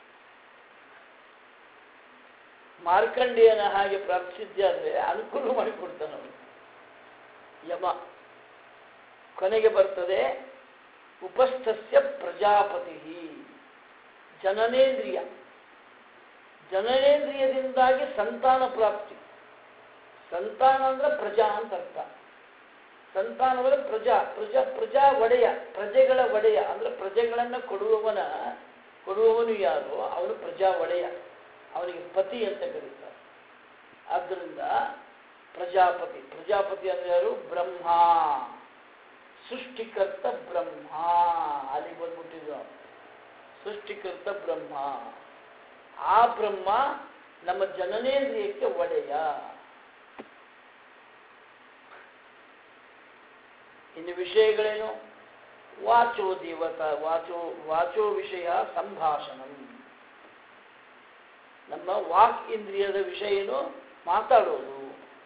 S1: ಮಾರ್ಕಂಡೇಯನ ಹಾಗೆ ಪ್ರಾರ್ಥಿಸಿದ್ದೆ ಆದರೆ ಅನುಕೂಲ ಮಾಡಿಕೊಡ್ತಾನೆ ಅವನು. ಯಮ. ಕೊನೆಗೆ ಬರ್ತದೆ ಉಪಸ್ಥಸ್ಯ ಪ್ರಜಾಪತಿ. ಜನನೇಂದ್ರಿಯ. ಜನನೇಂದ್ರಿಯದಿಂದಾಗಿ ಸಂತಾನ ಪ್ರಾಪ್ತಿ. ಸಂತಾನ ಅಂದ್ರೆ ಪ್ರಜಾ ಅಂತ ಅರ್ಥ. ಸಂತಾನವರ ಪ್ರಜಾ ಒಡೆಯ, ಪ್ರಜೆಗಳ ಒಡೆಯ ಅಂದ್ರೆ ಪ್ರಜೆಗಳನ್ನು ಕೊಡುವವನು ಯಾರು? ಅವನು ಪ್ರಜಾ ಒಡೆಯ, ಅವನಿಗೆ ಪತಿ ಅಂತ ಕರೀತಾರೆ. ಆದ್ದರಿಂದ ಪ್ರಜಾಪತಿ ಅಂದ್ರೆ ಯಾರು? ಬ್ರಹ್ಮ. ಸೃಷ್ಟಿಕರ್ತ ಬ್ರಹ್ಮ. ಅಲ್ಲಿ ಬಂದ್ಬಿಟ್ಟಿದ್ದು ಸೃಷ್ಟಿಕರ್ತ ಬ್ರಹ್ಮ. ಆ ಬ್ರಹ್ಮ ನಮ್ಮ ಜನನೇಂದ್ರಿಯಕ್ಕೆ ಒಡೆಯ. ಇನ್ನು ವಿಷಯಗಳೇನು? ವಾಚೋ ದೇವತಾ. ವಾಚೋ ವಿಷಯ ಸಂಭಾಷಣ. ನಮ್ಮ ವಾಕ್ ಇಂದ್ರಿಯದ ವಿಷಯ ಏನು? ಮಾತಾಡೋದು.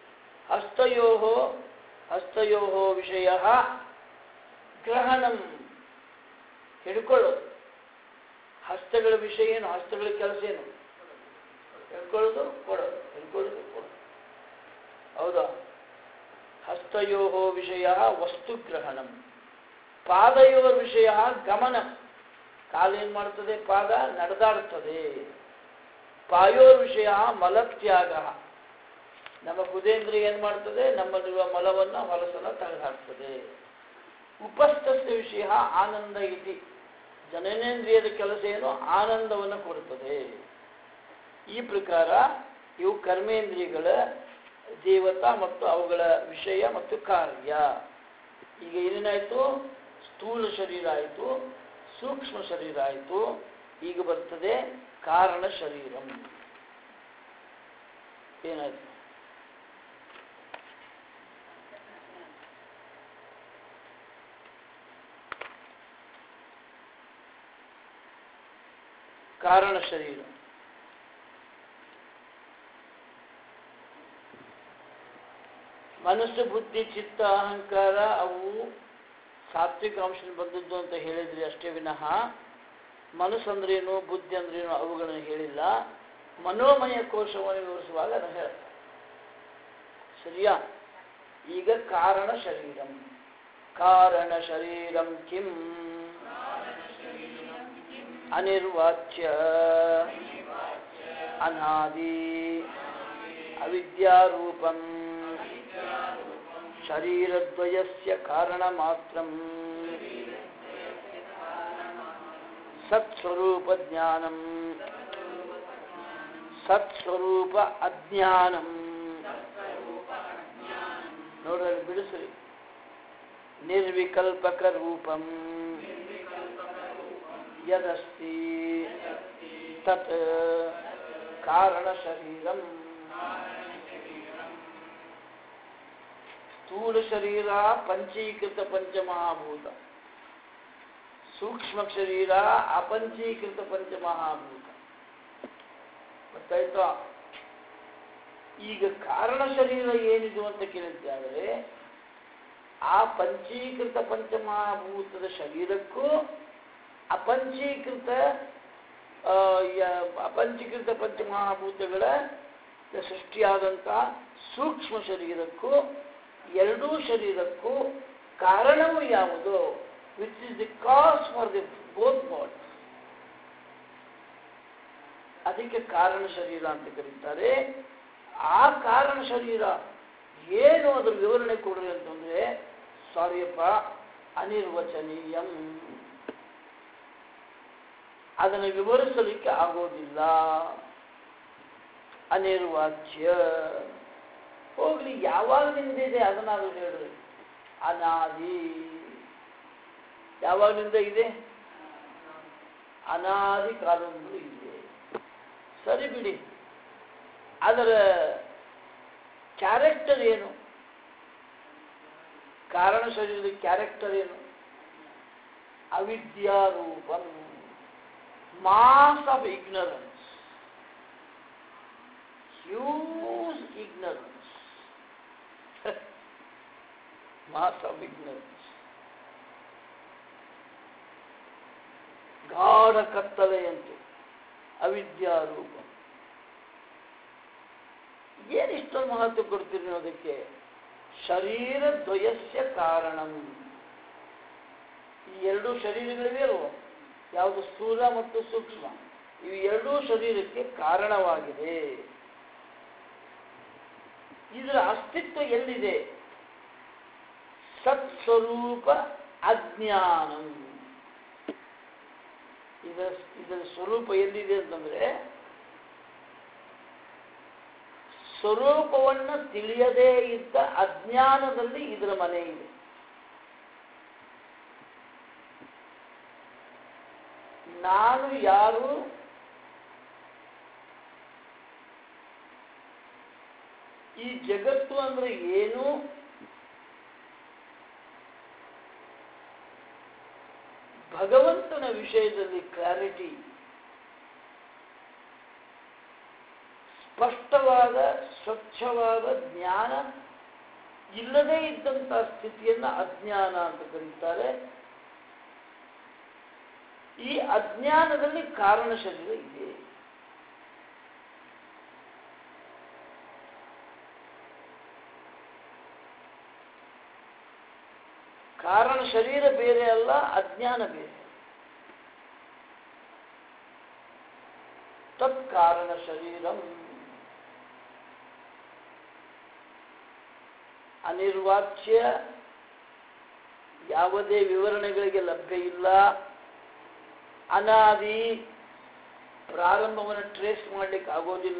S1: ಹಸ್ತಯೋ ವಿಷಯ ಗ್ರಹಣಂ, ಹಿಡ್ಕೊಳ್ಳೋದು. ಹಸ್ತಗಳ ವಿಷಯ ಏನು? ಹಸ್ತಗಳ ಕೆಲಸ ಏನು? ಹಿಡ್ಕೊಳ್ಳೋದು, ಕೊಡೋದು, ಹಿಡ್ಕೊಳ್ಳೋದು, ಕೊಡೋದು. ಹೌದಾ? ಹಸ್ತಯೋ ವಿಷಯ ವಸ್ತುಗ್ರಹಣಂ. ಪಾದಯೋ ವಿಷಯ ಗಮನಂ. ಕಾಲೇನು ಮಾಡ್ತದೆ? ಪಾದ ನಡೆದಾಡುತ್ತದೆ. ಪಾಯೋರ್ ವಿಷಯ ಮಲತ್ಯಾಗ. ನಮ್ಮ ಗುದೇಂದ್ರಿಯ ಏನು ಮಾಡ್ತದೆ? ನಮ್ಮಲ್ಲಿರುವ ಮಲವನ್ನು ಹೊಲಸನ್ನು ತೆಗೆದುಹಾಕ್ತದೆ. ಉಪಸ್ಥಸ್ಯ ವಿಷಯ ಆನಂದ ಇತಿ. ಜನನೇಂದ್ರಿಯದ ಕೆಲಸ ಏನು? ಆನಂದವನ್ನು ಕೊಡುತ್ತದೆ. ಈ ಪ್ರಕಾರ ಇವು ಕರ್ಮೇಂದ್ರಿಯಗಳ ದೇವತಾ ಮತ್ತು ಅವುಗಳ ವಿಷಯ ಮತ್ತು ಕಾರ್ಯ. ಈಗ ಏನೇನಾಯಿತು? ಸ್ಥೂಲ ಶರೀರ ಆಯಿತು, ಸೂಕ್ಷ್ಮ ಶರೀರ ಆಯಿತು. ಈಗ ಬರ್ತದೆ ಕಾರಣ ಶರೀರಂ. ಏನಾಯ್ತು? ಕಾರಣ ಶರೀರ. ಮನಸ್ಸು, ಬುದ್ಧಿ, ಚಿತ್ತ, ಅಹಂಕಾರ ಅವು ಸಾತ್ವಿಕ ಅಂಶ ಬಂದದ್ದು ಅಂತ ಹೇಳಿದ್ರಿ ಅಷ್ಟೇ ವಿನಃ ಮನಸ್ಸಂದ್ರೇನು, ಬುದ್ಧಿ ಅಂದ್ರೇನು ಅವುಗಳನ್ನು ಹೇಳಿಲ್ಲ. ಮನೋಮಯ ಕೋಶವನ್ನು ವಿವರಿಸುವಾಗ ನಾನು ಹೇಳ್ತೇನೆ. ಸರಿಯಾ? ಈಗ ಕಾರಣ ಶರೀರಂ. ಕಾರಣ ಶರೀರಂ ಕಿಂ ಅನಿರ್ವಾಚ್ಯ ಅನಾದಿ ಅವಿದ್ಯಾರೂಪಂ ಶರೀರದ್ವಯಸ್ಯ ಕಾರಣಮಾತ್ರಂ ಸತ್ಸ್ವರೂಪ ಜ್ಞಾನಂ ಸತ್ಸ್ವರೂಪ ಅಜ್ಞಾನಂ. ನೋಡ್ರಿ ಬಿಡಿಸ್ರಿ. ನಿರ್ವಿಕಲ್ಪಕ ರೂಪಂ ಯದಸ್ತಿ ತತ್ ಕಾರಣ ಶರೀರಂ. ಸ್ಥೂಲ ಶರೀರ ಪಂಚೀಕೃತ ಪಂಚಮಹಾಭೂತ, ಸೂಕ್ಷ್ಮ ಶರೀರ ಅಪಂಚೀಕೃತ ಪಂಚಮಹಾಭೂತ. ಗೊತ್ತಾಯ್ತಾ? ಈಗ ಕಾರಣ ಶರೀರ ಏನಿದು ಅಂತ ಕೇಳಿದ್ದಾದರೆ ಆ ಪಂಚೀಕೃತ ಪಂಚಮಹಾಭೂತದ ಶರೀರಕ್ಕೂ ಅಪಂಚೀಕೃತ ಪಂಚಮಹಾಭೂತಗಳ ಸೃಷ್ಟಿಯಾದಂಥ ಸೂಕ್ಷ್ಮ ಶರೀರಕ್ಕೂ ಎರಡೂ ಶರೀರಕ್ಕೂ ಕಾರಣವು ಯಾವುದು, which is the cause for the both bodies, ಅದಕ್ಕೆ ಕಾರಣ ಶರೀರ ಅಂತ ಕರೀತಾರೆ. ಆ ಕಾರಣ ಶರೀರ ಏನು ಅದರ ವಿವರಣೆ ಕೊಡ್ರಿ ಅಂತಂದ್ರೆ, ಸಾರಿಯಪ್ಪ ಅನಿರ್ವಚನೀಯಂ, ಅದನ್ನು ವಿವರಿಸಲಿಕ್ಕೆ ಆಗೋದಿಲ್ಲ. ಅನಿರ್ವಾಚ್ಯ, ಹೋಗ್ಲಿ ಯಾವಾಗಲಿಂದ ಇದೆ ಅದನ್ನಾದ್ರೂ ಹೇಳ್ರಿ. ಅನಾದಿ, ಯಾವಾಗಲಿಂದ ಇದೆ? ಅನಾದಿ ಕಾಲದಿಂದಲೂ ಇದೆ. ಸರಿ ಬಿಡಿ, ಅದರ ಕ್ಯಾರೆಕ್ಟರ್ ಏನು? ಕಾರಣ ಶರೀರದ ಕ್ಯಾರೆಕ್ಟರ್ ಏನು? ಅವಿದ್ಯಾರೂಪಂ, mass of ignorance, huge ignorance, mass of ignorance, ಗಾಢ ಕತ್ತಲೆಯಂತೆ ಅವಿದ್ಯಾರೂಪ. ಏನು ಇಷ್ಟೊಂದು ಮಹತ್ವ ಕೊಡ್ತೀರಿ ಅದಕ್ಕೆ? ಶರೀರ ದ್ವಯಸ್ಯ ಕಾರಣಂ, ಈ ಎರಡೂ ಶರೀರಗಳಿವೆ ಅಲ್ವ, ಯಾವುದು ಸ್ಥೂಲ ಮತ್ತು ಸೂಕ್ಷ್ಮ, ಇವು ಎರಡೂ ಶರೀರಕ್ಕೆ ಕಾರಣವಾಗಿದೆ. ಇದರ ಅಸ್ತಿತ್ವ ಎಲ್ಲಿದೆ? ಸತ್ಸ್ವರೂಪ ಅಜ್ಞಾನಂ. ಇದರ ಸ್ವರೂಪ ಎಲ್ಲಿದೆ ಅಂತಂದ್ರೆ, ಸ್ವರೂಪವನ್ನು ತಿಳಿಯದೇ ಇದ್ದ ಅಜ್ಞಾನದಲ್ಲಿ ಇದರ ಮನೆ ಇದೆ. ನಾನು ಯಾರು, ಈ ಜಗತ್ತು ಅಂದ್ರೆ ಏನು, ಭಗವಂತನ ವಿಷಯದಲ್ಲಿ ಕ್ಲಾರಿಟಿ, ಸ್ಪಷ್ಟವಾದ ಸ್ವಚ್ಛವಾದ ಜ್ಞಾನ ಇಲ್ಲದೇ ಇದ್ದಂಥ ಸ್ಥಿತಿಯನ್ನು ಅಜ್ಞಾನ ಅಂತ ಕರೀತಾರೆ. ಈ ಅಜ್ಞಾನದಲ್ಲಿ ಕಾರಣ ಶರೀರ ಇದೆ. ಕಾರಣ ಶರೀರ ಬೇರೆ ಅಲ್ಲ, ಅಜ್ಞಾನ ಬೇರೆ. ತತ್ ಕಾರಣ ಶರೀರಂ ಅನಿರ್ವಾಚ್ಯ, ಯಾವುದೇ ವಿವರಣೆಗಳಿಗೆ ಲಭ್ಯ ಇಲ್ಲ. ಅನಾದಿ, ಪ್ರಾರಂಭವನ್ನು ಟ್ರೇಸ್ ಮಾಡಲಿಕ್ಕೆ ಆಗೋದಿಲ್ಲ.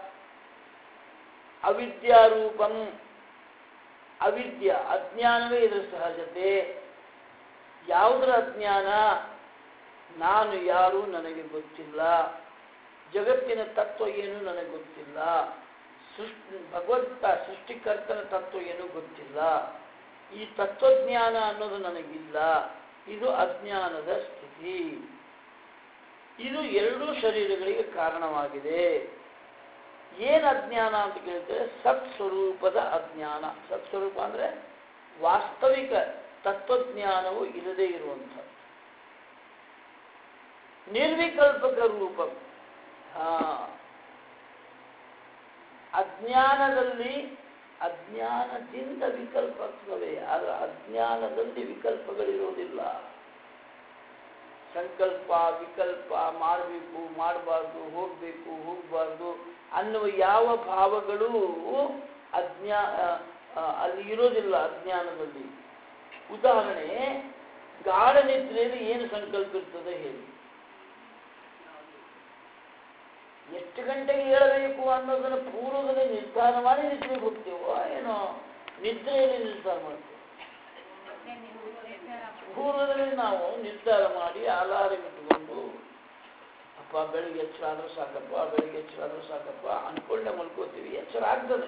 S1: ಅವಿದ್ಯಾರೂಪಂ, ಅವಿದ್ಯ ಅಜ್ಞಾನವೇ ಇದರ ಸಹಜತೆ. ಯಾವುದರ ಅಜ್ಞಾನ? ನಾನು ಯಾರು ನನಗೆ ಗೊತ್ತಿಲ್ಲ, ಜಗತ್ತಿನ ತತ್ವ ಏನು ನನಗೆ ಗೊತ್ತಿಲ್ಲ, ಭಗವಂತ ಸೃಷ್ಟಿಕರ್ತನ ತತ್ವ ಏನು ಗೊತ್ತಿಲ್ಲ, ಈ ತತ್ವಜ್ಞಾನ ಅನ್ನೋದು ನನಗಿಲ್ಲ. ಇದು ಅಜ್ಞಾನದ ಸ್ಥಿತಿ. ಇದು ಎರಡೂ ಶರೀರಗಳಿಗೆ ಕಾರಣವಾಗಿದೆ. ಏನು ಅಜ್ಞಾನ ಅಂತ ಕೇಳ್ತಾರೆ? ಸತ್ಸ್ವರೂಪದ ಅಜ್ಞಾನ. ಸತ್ಸ್ವರೂಪ ಅಂದ್ರೆ ವಾಸ್ತವಿಕ ತತ್ವಜ್ಞಾನವು ಇಲ್ಲದೇ ಇರುವಂಥ ನಿರ್ವಿಕಲ್ಪಕ ರೂಪ. ಅಜ್ಞಾನದಿಂದ ವಿಕಲ್ಪಗಳೇ, ಆದರೆ ಅಜ್ಞಾನದಲ್ಲಿ ವಿಕಲ್ಪಗಳಿರೋದಿಲ್ಲ. ಸಂಕಲ್ಪ ವಿಕಲ್ಪ, ಮಾಡಬೇಕು ಮಾಡಬಾರ್ದು, ಹೋಗಬೇಕು ಹೋಗಬಾರ್ದು ಅನ್ನುವ ಯಾವ ಭಾವಗಳು ಅಲ್ಲಿ ಇರೋದಿಲ್ಲ ಅಜ್ಞಾನದಲ್ಲಿ. ಉದಾಹರಣೆ, ಗಾಢ ನಿದ್ರೆಯಲ್ಲಿ ಏನು ಸಂಕಲ್ಪ ಇರ್ತದೆ ಹೇಳಿ? ಎಷ್ಟು ಗಂಟೆಗೆ ಹೇಳಬೇಕು ಅನ್ನೋದನ್ನು ಪೂರ್ವದಲ್ಲಿ ನಿರ್ಧಾರ ಮಾಡಿ ನಿದ್ರೆ ಹೋಗ್ತೇವೋ ಏನೋ, ನಿದ್ರೆಯಲ್ಲಿ ನಿರ್ಧಾರ ಮಾಡ್ತೇವೆ. ಪೂರ್ವದಲ್ಲಿ ನಾವು ನಿರ್ಧಾರ ಮಾಡಿ ಅಲಾರಂ ಇಟ್ಕೊಂಡು, ಅಪ್ಪ ಬೆಳಿಗ್ಗೆ ಎಚ್ಚರ ಆದ್ರೂ ಸಾಕಪ್ಪ, ಬೆಳಿಗ್ಗೆ ಎಚ್ಚರ ಆದ್ರೂ ಸಾಕಪ್ಪ ಅನ್ಕೊಂಡೆ ಮಲ್ಕೋತೀವಿ. ಎಚ್ಚರ ಆಗ್ತದೆ.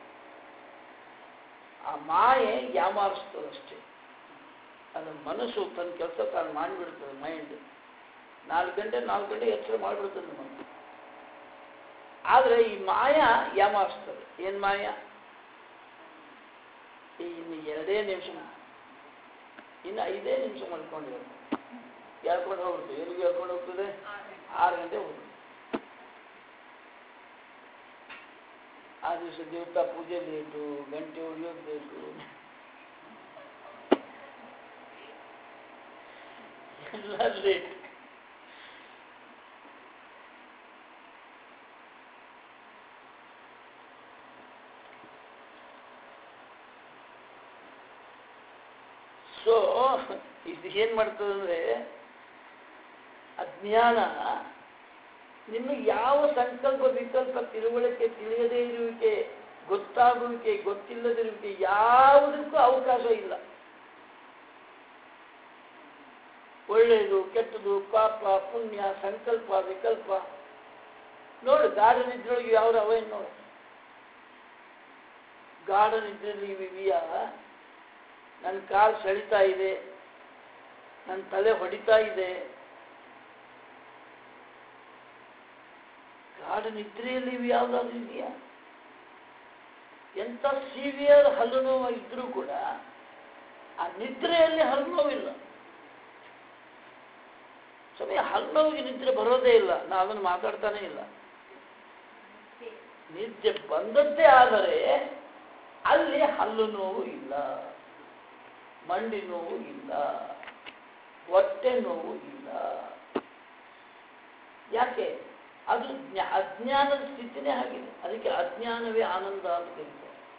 S1: ಆ ಮಾಯೆ ಯಾಮಾರಿಸ್ತದಷ್ಟೇ. ಅದು ಮನಸ್ಸು ತನ್ನ ಕೆಲಸ ತಾನು ಮಾಡಿಬಿಡ್ತದೆ. ಮೈಂಡ್ 4 ಗಂಟೆ ಎಚ್ಚರ ಮಾಡಿಬಿಡ್ತದೆ ಮನಸ್ಸು. ಆದರೆ ಈ ಮಾಯ ಯಾಮಾರಿಸ್ತದೆ. ಏನು ಮಾಯ? ಇನ್ನು 2 2 ನಿಮಿಷ, ಇನ್ನು 5 ನಿಮಿಷ ಮಲ್ಕೊಂಡಿರೋದು. ಹೇಳ್ಕೊಂಡು ಹೋಗ್ಬಿಡ್ತು. ಎಲ್ಲಿಗೆ ಹೇಳ್ಕೊಂಡು ಹೋಗ್ತದೆ? 6 ಗಂಟೆ ಹೋಗ್ತದೆ. ಆ ದಿವಸ ದೇವತಾ ಪೂಜೆ ಲೇಟು, ಗಂಟೆ ಹೊಡಿಯೋದು ಬೇಕು, ಎಲ್ಲ ಲೇಟ್. ಸೊ ಇದು ಏನ್ ಮಾಡ್ತದಂದ್ರೆ, ಅಜ್ಞಾನ ನಿಮಗೆ ಯಾವ ಸಂಕಲ್ಪ ವಿಕಲ್ಪ ತಿಳುವಳಿಕೆ, ತಿಳಿಯದೇ ಇರುವಿಕೆ, ಗೊತ್ತಾಗುವಿಕೆ, ಗೊತ್ತಿಲ್ಲದಿರುವಿಕೆ ಯಾವುದಕ್ಕೂ ಅವಕಾಶ ಇಲ್ಲ. ಒಳ್ಳೆಯದು ಕೆಟ್ಟದು, ಪಾಪ ಪುಣ್ಯ, ಸಂಕಲ್ಪ ವಿಕಲ್ಪ ನೋಡು. ಗಾಢ ನಿದ್ರೊಳಗೆ ಯಾವ ಅವೇನು ನೋಡು. ಗಾಢ ನಿದ್ರೆಯಲ್ಲಿ ವಿವಿಯ ನನ್ನ ಕಾಲು ಸೆಳಿತಾ ಇದೆ, ನನ್ನ ತಲೆ ಹೊಡಿತಾ ಇದೆ. ಗಾಢ ನಿದ್ರೆಯಲ್ಲಿ ಇವು ಯಾವುದಾದ್ರು ಇದೆಯಾ? ಎಂಥ ಸಿವಿಯರ್ ಹಲ್ಲು ನೋವು ಇದ್ರೂ ಕೂಡ ಆ ನಿದ್ರೆಯಲ್ಲಿ ಹಲ್ಲು ನೋವಿಲ್ಲ. ಸಮಯ ಹಲ್ಲು ನೋವಿಗೆ ನಿದ್ರೆ ಬರೋದೇ ಇಲ್ಲ. ನಾ ಅದನ್ನು ಮಾತಾಡ್ತಾನೆ ಇಲ್ಲ. ನಿದ್ದೆ ಬಂದದ್ದೇ ಆದರೆ ಅಲ್ಲಿ ಹಲ್ಲು ನೋವು ಇಲ್ಲ, ಮಂಡಿ ನೋವು ಇಲ್ಲ, ಹೊಟ್ಟೆ ನೋವು ಇಲ್ಲ. ಯಾಕೆ? ಅದು ಅಜ್ಞಾನದ ಸ್ಥಿತಿನೇ ಆಗಿದೆ. ಅದಕ್ಕೆ ಅಜ್ಞಾನವೇ ಆನಂದ ಅಂತ ಕರೀತಾರೆ.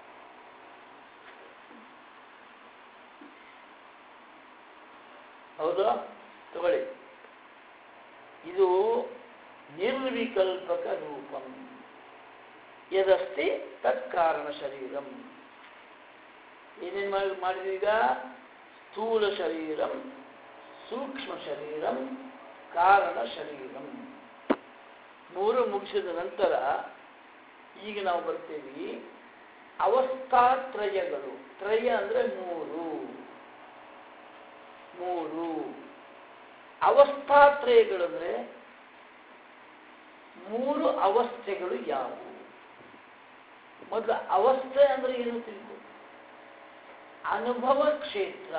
S1: ಹೌದಾ? ತಗೊಳ್ಳಿ, ಇದು ನಿರ್ವಿಕಲ್ಪಕ ರೂಪಂ ಯದಸ್ತಿ ತತ್ಕಾರಣ ಶರೀರಂ. ಏನೇನು ಮಾಡಿದೀಗ? ಸ್ಥೂಲ ಶರೀರಂ, ಸೂಕ್ಷ್ಮ ಶರೀರಂ, ಕಾರಣ ಶರೀರಂ 3 ಮುಗಿಸಿದ ನಂತರ ಈಗ ನಾವು ಬರ್ತೇವೆ ಅವಸ್ಥಾತ್ರಯಗಳು. ತ್ರಯ ಅಂದ್ರೆ 3 ಅವಸ್ಥಾತ್ರಯಗಳಂದ್ರೆ 3 ಅವಸ್ಥೆಗಳು ಯಾವುವು? ಮೊದಲು ಅವಸ್ಥೆ ಅಂದ್ರೆ ಏನು ತಿಳಿದು, ಅನುಭವ ಕ್ಷೇತ್ರ.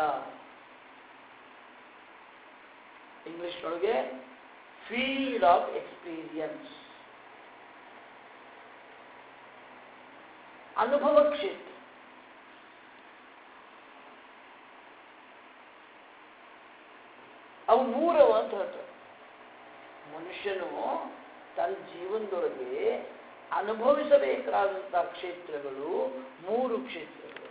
S1: ಇಂಗ್ಲಿಷ್ನೊಳಗೆ ಫೀಲ್ಡ್ ಆಫ್ ಎಕ್ಸ್ಪೀರಿಯನ್ಸ್, ಅನುಭವ ಕ್ಷೇತ್ರ. ಅವು 3 ಅಂತ ಹೇಳ್ತಾರೆ. ಮನುಷ್ಯನು ತನ್ನ ಜೀವನದೊಳಗೆ ಅನುಭವಿಸಬೇಕಾದಂತಹ ಕ್ಷೇತ್ರಗಳು 3 ಕ್ಷೇತ್ರಗಳು.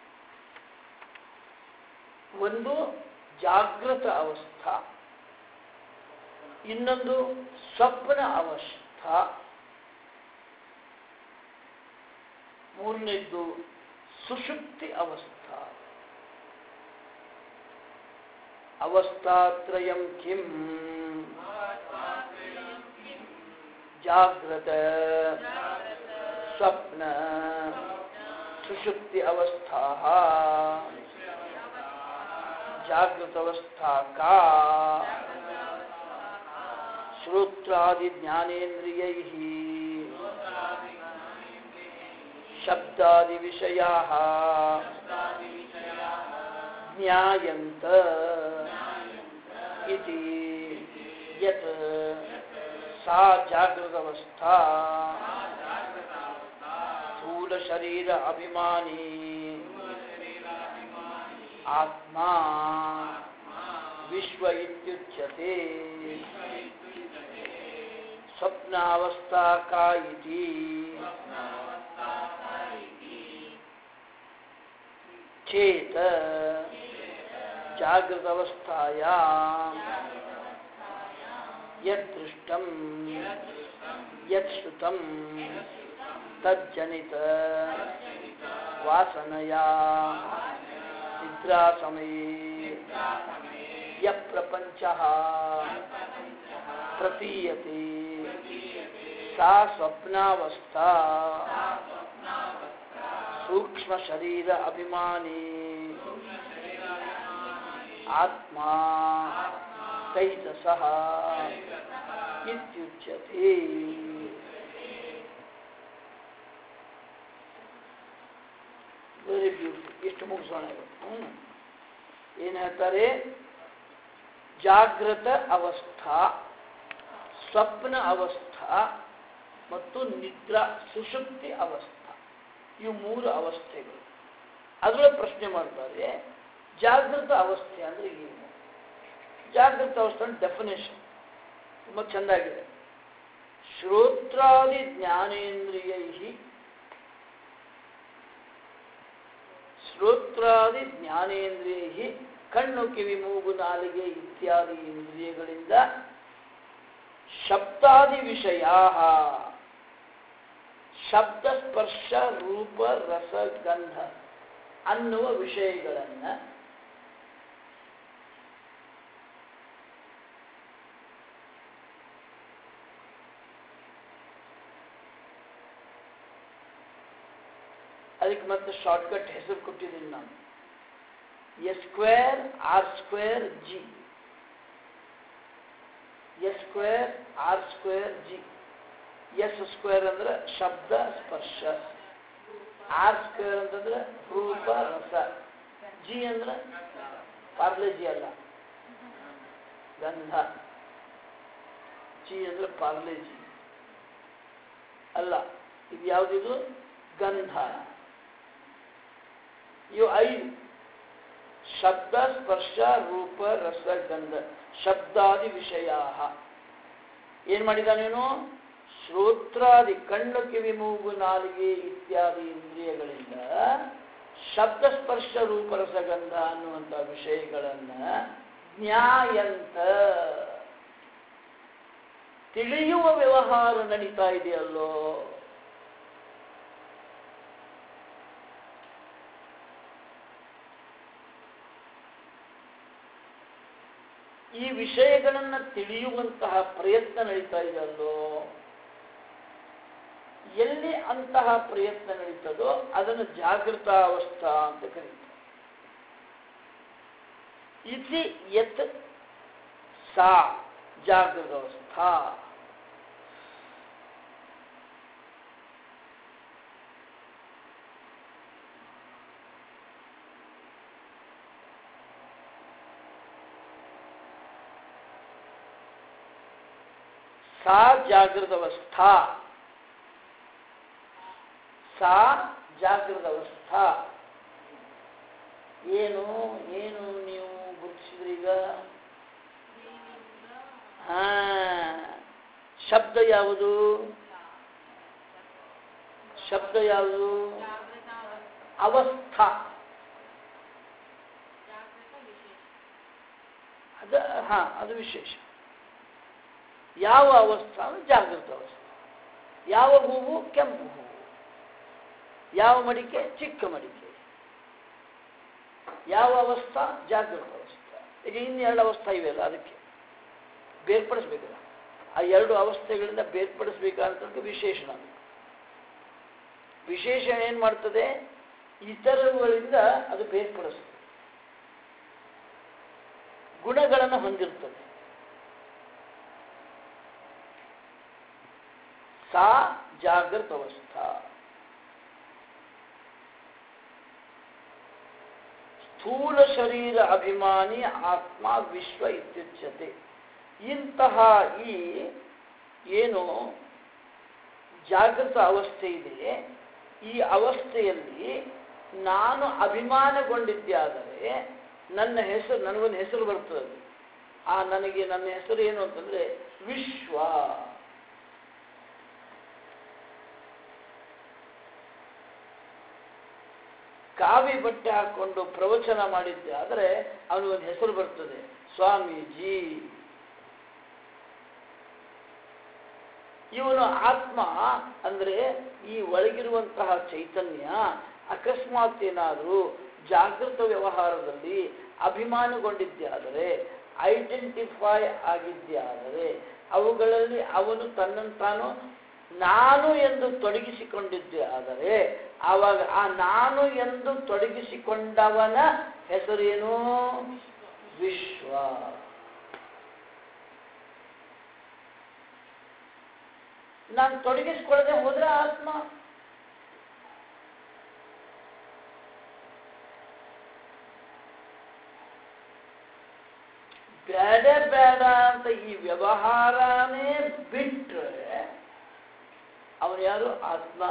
S1: ಒಂದು ಜಾಗೃತ ಅವಸ್ಥಾ, ಇನ್ನೊಂದು ಸ್ವಪ್ನ ಅವಸ್ಥಾ, ಮೂರನೇದ್ದು ಸುಷುಪ್ತಿ ಅವಸ್ಥಾ. ಅವಸ್ಥಾತ್ರಯಂ ಕಿಂ? ಜಾಗೃತ, ಸ್ವಪ್ನ, ಸುಷುಪ್ತಿ ಅವಸ್ಥಾ. ಜಾಗೃತ ಅವಸ್ಥಾ ಕಾ ಶ್ರೋತ್ರಾದಿ ಜ್ಞಾನೇಂದ್ರಿಯೈಃ ಶಬ್ದಾದಿ ವಿಷಯಾಃ ಜ್ಞಾಯಂತ ಇತಿ ಯತ್ ಸಾ ಜಾಗೃತ ಅವಸ್ಥಾ ಸ್ಥೂಲ ಶರೀರ ಅಭಿಮಾನಿ ಆತ್ಮ ವಿಶ್ವ ಇತ್ಯುಚ್ಯತೆ. ಸ್ವಪ್ನಾವಸ್ಥಾ ಕಾ ಇತಿ ಚೇತ ಜಾಗೃತ ಅವಸ್ಥಾಯಾಂ ಯತ್ ದೃಷ್ಟಂ ಯತ್ ಶ್ರುತಂ ತಜ್ಜನಿತ ವಾಸನಯಾ ನಿದ್ರಾ ಸಮಯೇ ಯ ಪ್ರಪಂಚಃ ಪ್ರತೀಯತೆ ಸಾ ಸ್ವಪ್ನಾವಸ್ಥಾ ಸೂಕ್ಷ್ಮ ಶರೀರ ಅಭಿಮಾನಿ ಆತ್ಮ ಚೈತಸಃ ಇತ್ಯುಚ್ಯತೆ. Very beautiful. ಇಷ್ಟು ಮುಗಿಸೋಣ ಇವತ್ತು. ಏನು ಹೇಳ್ತಾರೆ? ಜಾಗೃತ ಅವಸ್ಥಾ, ಸ್ವಪ್ನ ಅವಸ್ಥಾ ಮತ್ತು ನಿದ್ರಾ ಸುಷುಪ್ತಿ ಅವಸ್ಥಾ, ಇವು 3 ಅವಸ್ಥೆಗಳು. ಅದರೊಳಗೆ ಪ್ರಶ್ನೆ ಮಾಡ್ತಾರೆ, ಜಾಗೃತ ಅವಸ್ಥೆ ಅಂದರೆ ಏನು? ಜಾಗೃತ ಅವಸ್ಥೆ ಡೆಫಿನೇಷನ್ ತುಂಬ ಚೆಂದಾಗಿದೆ. ಶ್ರೋತ್ರಾದಿ ಜ್ಞಾನೇಂದ್ರಿಯೈ ಕಣ್ಣು ಕಿವಿ ಮೂಗು ನಾಲಿಗೆ ಇತ್ಯಾದಿ ಇಂದ್ರಿಯಗಳಿಂದ ಶಬ್ದಾದಿ ವಿಷಯ ಶಬ್ದ ಸ್ಪರ್ಶ ರೂಪ ರಸ ಗಂಧ ಅನ್ನುವ ವಿಷಯಗಳನ್ನು ಅದಕ್ಕೆ ಮತ್ತೆ ಶಾರ್ಟ್ಕಟ್ ಹೆಸರು ಕೊಟ್ಟಿದ್ದೀನಿ ನಾನು. S² R² G. S² R² G. S² ಅಂದ್ರೆ ಶಬ್ದ ಸ್ಪರ್ಶ, R² ಅಂತಂದ್ರೆ ರೂಪ ರಸ, G ಅಂದ್ರೆ ಪಾರ್ಲೆಜಿ ಅಲ್ಲ ಗಂಧ, G ಅಂದ್ರೆ ಪಾರ್ಲೆಜಿ ಅಲ್ಲ, ಇದು ಯಾವುದಿದು ಗಂಧ. ಇವು 5 ಶಬ್ದ ಸ್ಪರ್ಶ ರೂಪ ರಸ ಗಂಧ ಶಬ್ದಾದಿ ವಿಷಯ. ಏನ್ ಮಾಡಿದಾನೇನು? ಶ್ರೋತ್ರಾದಿ ಕಣ್ಣು ಕಿವಿ ಮೂಗು ನಾಲಿಗೆ ಇತ್ಯಾದಿ ಇಂದ್ರಿಯಗಳಿಂದ ಶಬ್ದ ಸ್ಪರ್ಶ ರೂಪ ರಸ ಗಂಧ ಅನ್ನುವಂಥ ವಿಷಯಗಳನ್ನ ಜ್ಞಾಯಂತ ತಿಳಿಯುವ ವ್ಯವಹಾರ ನಡೀತಾ ಇದೆಯಲ್ಲೋ. ಈ ವಿಷಯಗಳನ್ನು ತಿಳಿಯುವಂತಹ ಪ್ರಯತ್ನ ನಡೀತಾ ಇದೆಯಲ್ಲೋ. ಎಲ್ಲಿ ಅಂತಹ ಪ್ರಯತ್ನ ನಡೀತದೋ ಅದನ್ನು ಜಾಗೃತ ಅವಸ್ಥಾ ಅಂತ ಕರೀತಾರೆ. ಇತಿ ಯತ್ ಸಾ ಜಾಗೃತ ಅವಸ್ಥಾ. सा जागृत अवस्था, सा जागृत अवस्था ಏನು ಏನು ನೀವು ಗುರುತಿಸಿದ್ರೀಗ? ಶಬ್ದ ಯಾವುದು? ಶಬ್ದ ಯಾವುದು? ಅವಸ್ಥಾ. ಅದು ವಿಶೇಷ. ಯಾವ ಅವಸ್ಥಾ? ಜಾಗೃತ ಅವಸ್ಥೆ. ಯಾವ ಹೂವು? ಕೆಂಪು ಹೂವು. ಯಾವ ಮಡಿಕೆ? ಚಿಕ್ಕ ಮಡಿಕೆ. ಯಾವ ಅವಸ್ಥಾ? ಜಾಗೃತ ಅವಸ್ಥಾ. ಈಗ ಇನ್ನೆರಡು ಅವಸ್ಥಾ ಇವೆಯಲ್ಲ, ಅದಕ್ಕೆ ಬೇರ್ಪಡಿಸ್ಬೇಕಲ್ಲ. ಆ 2 ಅವಸ್ಥೆಗಳಿಂದ ಬೇರ್ಪಡಿಸ್ಬೇಕಾದಂಥ ವಿಶೇಷಣ. ವಿಶೇಷಣ ಏನ್ ಮಾಡ್ತದೆ? ಇತರಗಳಿಂದ ಅದು ಬೇರ್ಪಡಿಸ್ತದೆ, ಗುಣಗಳನ್ನು ಹೊಂದಿರ್ತದೆ. सा जागृत अवस्था. ಸ್ಥೂಲ ಶರೀರ ಅಭಿಮಾನಿ ಆತ್ಮ ವಿಶ್ವ ಇತ್ಯುಚ್ಯತೆ. ಇಂತಹ ಈ ಏನು ಜಾಗೃತ ಅವಸ್ಥೆ ಇದೆ, ಈ ಅವಸ್ಥೆಯಲ್ಲಿ ನಾನು ಅಭಿಮಾನಗೊಂಡಿದ್ದೆ ಆದರೆ ನನ್ನ ಹೆಸರು, ನನಗೊಂದು ಹೆಸರು ಬರ್ತದೆ. ನನಗೆ ನನ್ನ ಹೆಸರು ಏನು ಅಂತಂದ್ರೆ ವಿಶ್ವ. ಕಾವಿ ಬಟ್ಟೆ ಹಾಕೊಂಡು ಪ್ರವಚನ ಮಾಡಿದ್ದೆ ಆದರೆ ಅವನಿಗೊಂದು ಹೆಸರು ಬರ್ತದೆ, ಸ್ವಾಮೀಜಿ. ಇವನು ಆತ್ಮ ಅಂದ್ರೆ ಈ ಒಳಗಿರುವಂತಹ ಚೈತನ್ಯ ಅಕಸ್ಮಾತ್ ಏನಾದರೂ ಜಾಗೃತ ವ್ಯವಹಾರದಲ್ಲಿ ಅಭಿಮಾನಗೊಂಡಿದ್ದೆ ಆದರೆ, ಐಡೆಂಟಿಫೈ ಆಗಿದ್ದೆ ಆದರೆ, ಅವುಗಳಲ್ಲಿ ಅವನು ತನ್ನನ್ನು ತಾನು ನಾನು ಎಂದು ತೊಡಗಿಸಿಕೊಂಡಿದ್ದೆ ಆದರೆ, ಆವಾಗ ಆ ನಾನು ಎಂದು ತೊಡಗಿಸಿಕೊಂಡವನ ಹೆಸರೇನು? ವಿಶ್ವ. ನಾನು ತೊಡಗಿಸಿಕೊಳ್ಳದೆ ಹೋದ್ರೆ ಆತ್ಮ. ಈ ವ್ಯವಹಾರನೇ ಬಿಟ್ಟರೆ ಅವನು ಯಾರು? ಆತ್ಮ.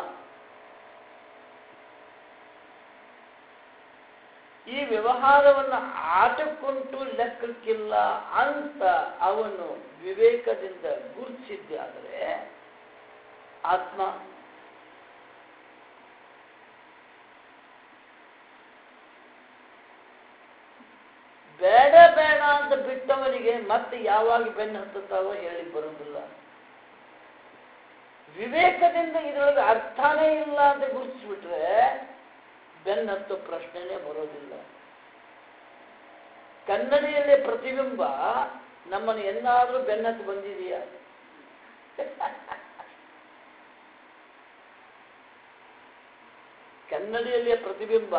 S1: ಈ ವ್ಯವಹಾರವನ್ನು ಆಟಕ್ಕುಂಟು ಲೆಕ್ಕಕ್ಕಿಲ್ಲ ಅಂತ ಅವನು ವಿವೇಕದಿಂದ ಗುರುತಿಸಿದ್ದಾದರೆ ಆತ್ಮ. ಬೇಡ ಬೇಡ ಅಂತ ಬಿಟ್ಟವನಿಗೆ ಮತ್ತೆ ಯಾವಾಗ ಬೆನ್ನು ಹತ್ತುತ್ತಾವೋ ಹೇಳಿ ಬರುವುದಿಲ್ಲ. ವಿವೇಕದಿಂದ ಇದರೊಳಗೆ ಅರ್ಥನೇ ಇಲ್ಲ ಅಂತ ಗುರುತಿಸ್ಬಿಟ್ರೆ ಬೆನ್ನು ಹತ್ತೋ ಪ್ರಶ್ನೆನೇ ಬರೋದಿಲ್ಲ. ಕನ್ನಡಿಯಲ್ಲಿ ಪ್ರತಿಬಿಂಬ ನಮ್ಮನ್ನು ಎಲ್ಲಾದರೂ ಬೆನ್ನತ್ತು ಬಂದಿದೆಯಾ? ಕನ್ನಡಿಯಲ್ಲಿಯ ಪ್ರತಿಬಿಂಬ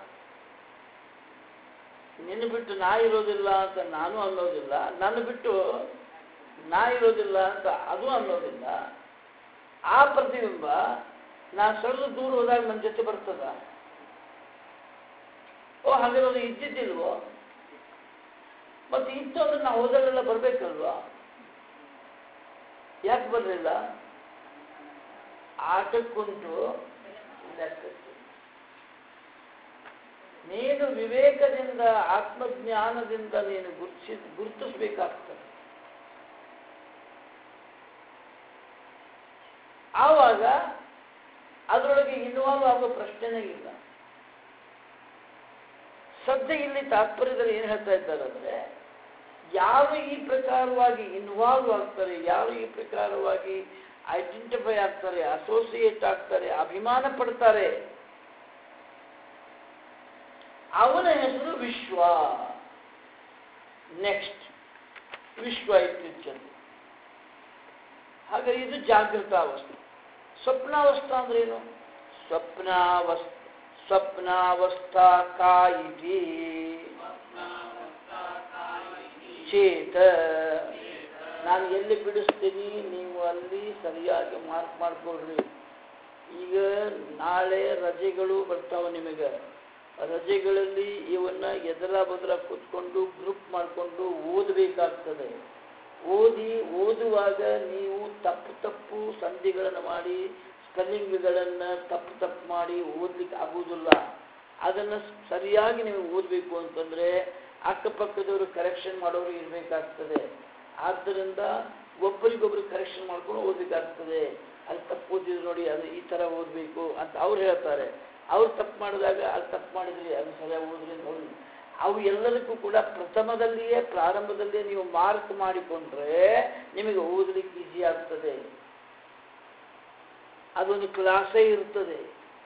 S1: ನಿನ್ನ ಬಿಟ್ಟು ನಾ ಇರೋದಿಲ್ಲ ಅಂತ ನಾನು ಅನ್ನೋದಿಲ್ಲ, ನನ್ನ ಬಿಟ್ಟು ನಾ ಇರೋದಿಲ್ಲ ಅಂತ ಅದು ಅನ್ನೋದಿಲ್ಲ. ಆ ಪ್ರತಿಬಿಂಬ ನಾ ಸರಿದು ದೂರ ಹೋದಾಗ ನನ್ನ ಜೊತೆ ಬರ್ತದ? ಓ ಹಾಗಿರೋದು ಇದ್ದಿದ್ದಿಲ್ವೋ? ಮತ್ತೆ ಇತ್ತು ಅಂದ್ರೆ ನಾವು ಹೋದಾಗೆಲ್ಲ ಬರ್ಬೇಕಲ್ವಾ? ಯಾಕೆ ಬರಲಿಲ್ಲ? ಆಟಕ್ಕುಂಟು ಲೆಕ್ಕಕ್ಕೆ. ನೀನು ವಿವೇಕದಿಂದ ಆತ್ಮಜ್ಞಾನದಿಂದ ನೀನು ಗುರುತಿಸ್ಬೇಕಾಗ್ತದೆ. ಆವಾಗ ಅದರೊಳಗೆ ಇನ್ವಾಲ್ವ್ ಆಗೋ ಪ್ರಶ್ನೆನೇ ಇಲ್ಲ. ಸದ್ಯ ಇಲ್ಲಿ ತಾತ್ಪರ್ಯದಲ್ಲಿ ಏನು ಹೇಳ್ತಾ ಇದ್ದಾರೆ ಅಂದರೆ, ಯಾರು ಈ ಪ್ರಕಾರವಾಗಿ ಇನ್ವಾಲ್ವ್ ಆಗ್ತಾರೆ, ಯಾರು ಈ ಪ್ರಕಾರವಾಗಿ ಐಡೆಂಟಿಫೈ ಆಗ್ತಾರೆ, ಅಸೋಸಿಯೇಟ್ ಆಗ್ತಾರೆ, ಅಭಿಮಾನ ಪಡ್ತಾರೆ, ಅವನ ಹೆಸರು ವಿಶ್ವ. ನೆಕ್ಸ್ಟ್ ವಿಶ್ವ ಇತ್ಯುಚ್ಯತೆ. ಹಾಗೆ ಇದು ಜಾಗೃತಾವಸ್ಥೆ. ಸ್ವಪ್ನಾವಸ್ಥಾ ಅಂದ್ರೆ ಏನು? ಸ್ವಪ್ನಾವಸ್ಥಾ ಕಾಯಿತಿ ಚೇತ. ನಾನು ಎಲ್ಲಿ ಬಿಡಿಸ್ತೀನಿ ನೀವು ಅಲ್ಲಿ ಸರಿಯಾಗಿ ಮಾರ್ಕ್ ಮಾಡ್ಕೊಳ್ರಿ. ಈಗ ನಾಳೆ ರಜೆಗಳು ಬರ್ತಾವೆ ನಿಮಗೆ. ರಜೆಗಳಲ್ಲಿ ಇವನ್ನ ಎದರ ಬದರ ಕೂತ್ಕೊಂಡು ಗ್ರೂಪ್ ಮಾಡಿಕೊಂಡು ಓದಬೇಕಾಗ್ತದೆ. ಓದುವಾಗ ನೀವು ತಪ್ಪು ಸಂಧಿಗಳನ್ನು ಮಾಡಿ ಸ್ಪೆಲ್ಲಿಂಗ್ಗಳನ್ನು ತಪ್ಪು ಮಾಡಿ ಓದಲಿಕ್ಕೆ ಆಗುವುದಿಲ್ಲ. ಅದನ್ನು ಸರಿಯಾಗಿ ನೀವು ಓದಬೇಕು ಅಂತಂದರೆ ಅಕ್ಕಪಕ್ಕದವರು ಕರೆಕ್ಷನ್ ಮಾಡೋರು ಇರಬೇಕಾಗ್ತದೆ. ಆದ್ದರಿಂದ ಒಬ್ಬರಿಗೊಬ್ಬರು ಕರೆಕ್ಷನ್ ಮಾಡ್ಕೊಂಡು ಓದಬೇಕಾಗ್ತದೆ. ಅಲ್ಲಿ ತಪ್ಪು ಓದಿದ್ರು ನೋಡಿ, ಅದು ಈ ಥರ ಓದಬೇಕು ಅಂತ ಅವ್ರು ಹೇಳ್ತಾರೆ. ಅವ್ರು ತಪ್ಪು ಮಾಡಿದಾಗ ಅಲ್ಲಿ ತಪ್ಪು ಮಾಡಿದ್ರಿ, ಅದು ಸರಿಯಾಗಿ ಓದ್ರಿ ಅಂತ ಓದಿ. ಅವು ಎಲ್ಲದಕ್ಕೂ ಕೂಡ ಪ್ರಥಮದಲ್ಲಿಯೇ ಪ್ರಾರಂಭದಲ್ಲಿಯೇ ನೀವು ಮಾರ್ಕ್ ಮಾಡಿಕೊಂಡ್ರೆ ನಿಮಗೆ ಓದಲಿಕ್ಕೆ ಈಸಿ ಆಗ್ತದೆ. ಅದೊಂದು ಕ್ಲಾಸೇ ಇರ್ತದೆ.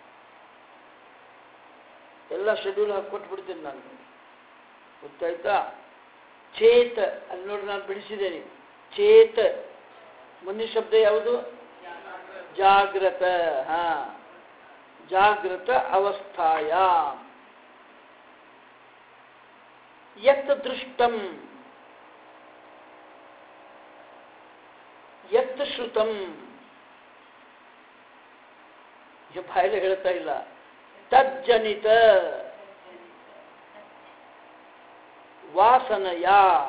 S1: ಎಲ್ಲ ಶೆಡ್ಯೂಲ್ ಹಾಕೊಟ್ಬಿಡ್ತೀನಿ ನಾನು, ಗೊತ್ತಾಯ್ತಾ? ಚೇತ ಅಲ್ಲಿ ನೋಡಿ ನಾನು ಬಿಡಿಸಿದ್ದೇನೆ. ಚೇತ ಮುಂದಿನ ಶಬ್ದ ಯಾವುದು? ಜಾಗೃತ. ಹಾ, ಜಾಗೃತ ಅವಸ್ಥಾಯ ಯತ್ ದೃಷ್ಟಂ ಯತ್ ಶ್ರುತಂ. ಬಾಯಿಲೆ ಹೇಳ್ತಾ ಇಲ್ಲ. ತಜ್ಜನಿತ ವಾಸನಯ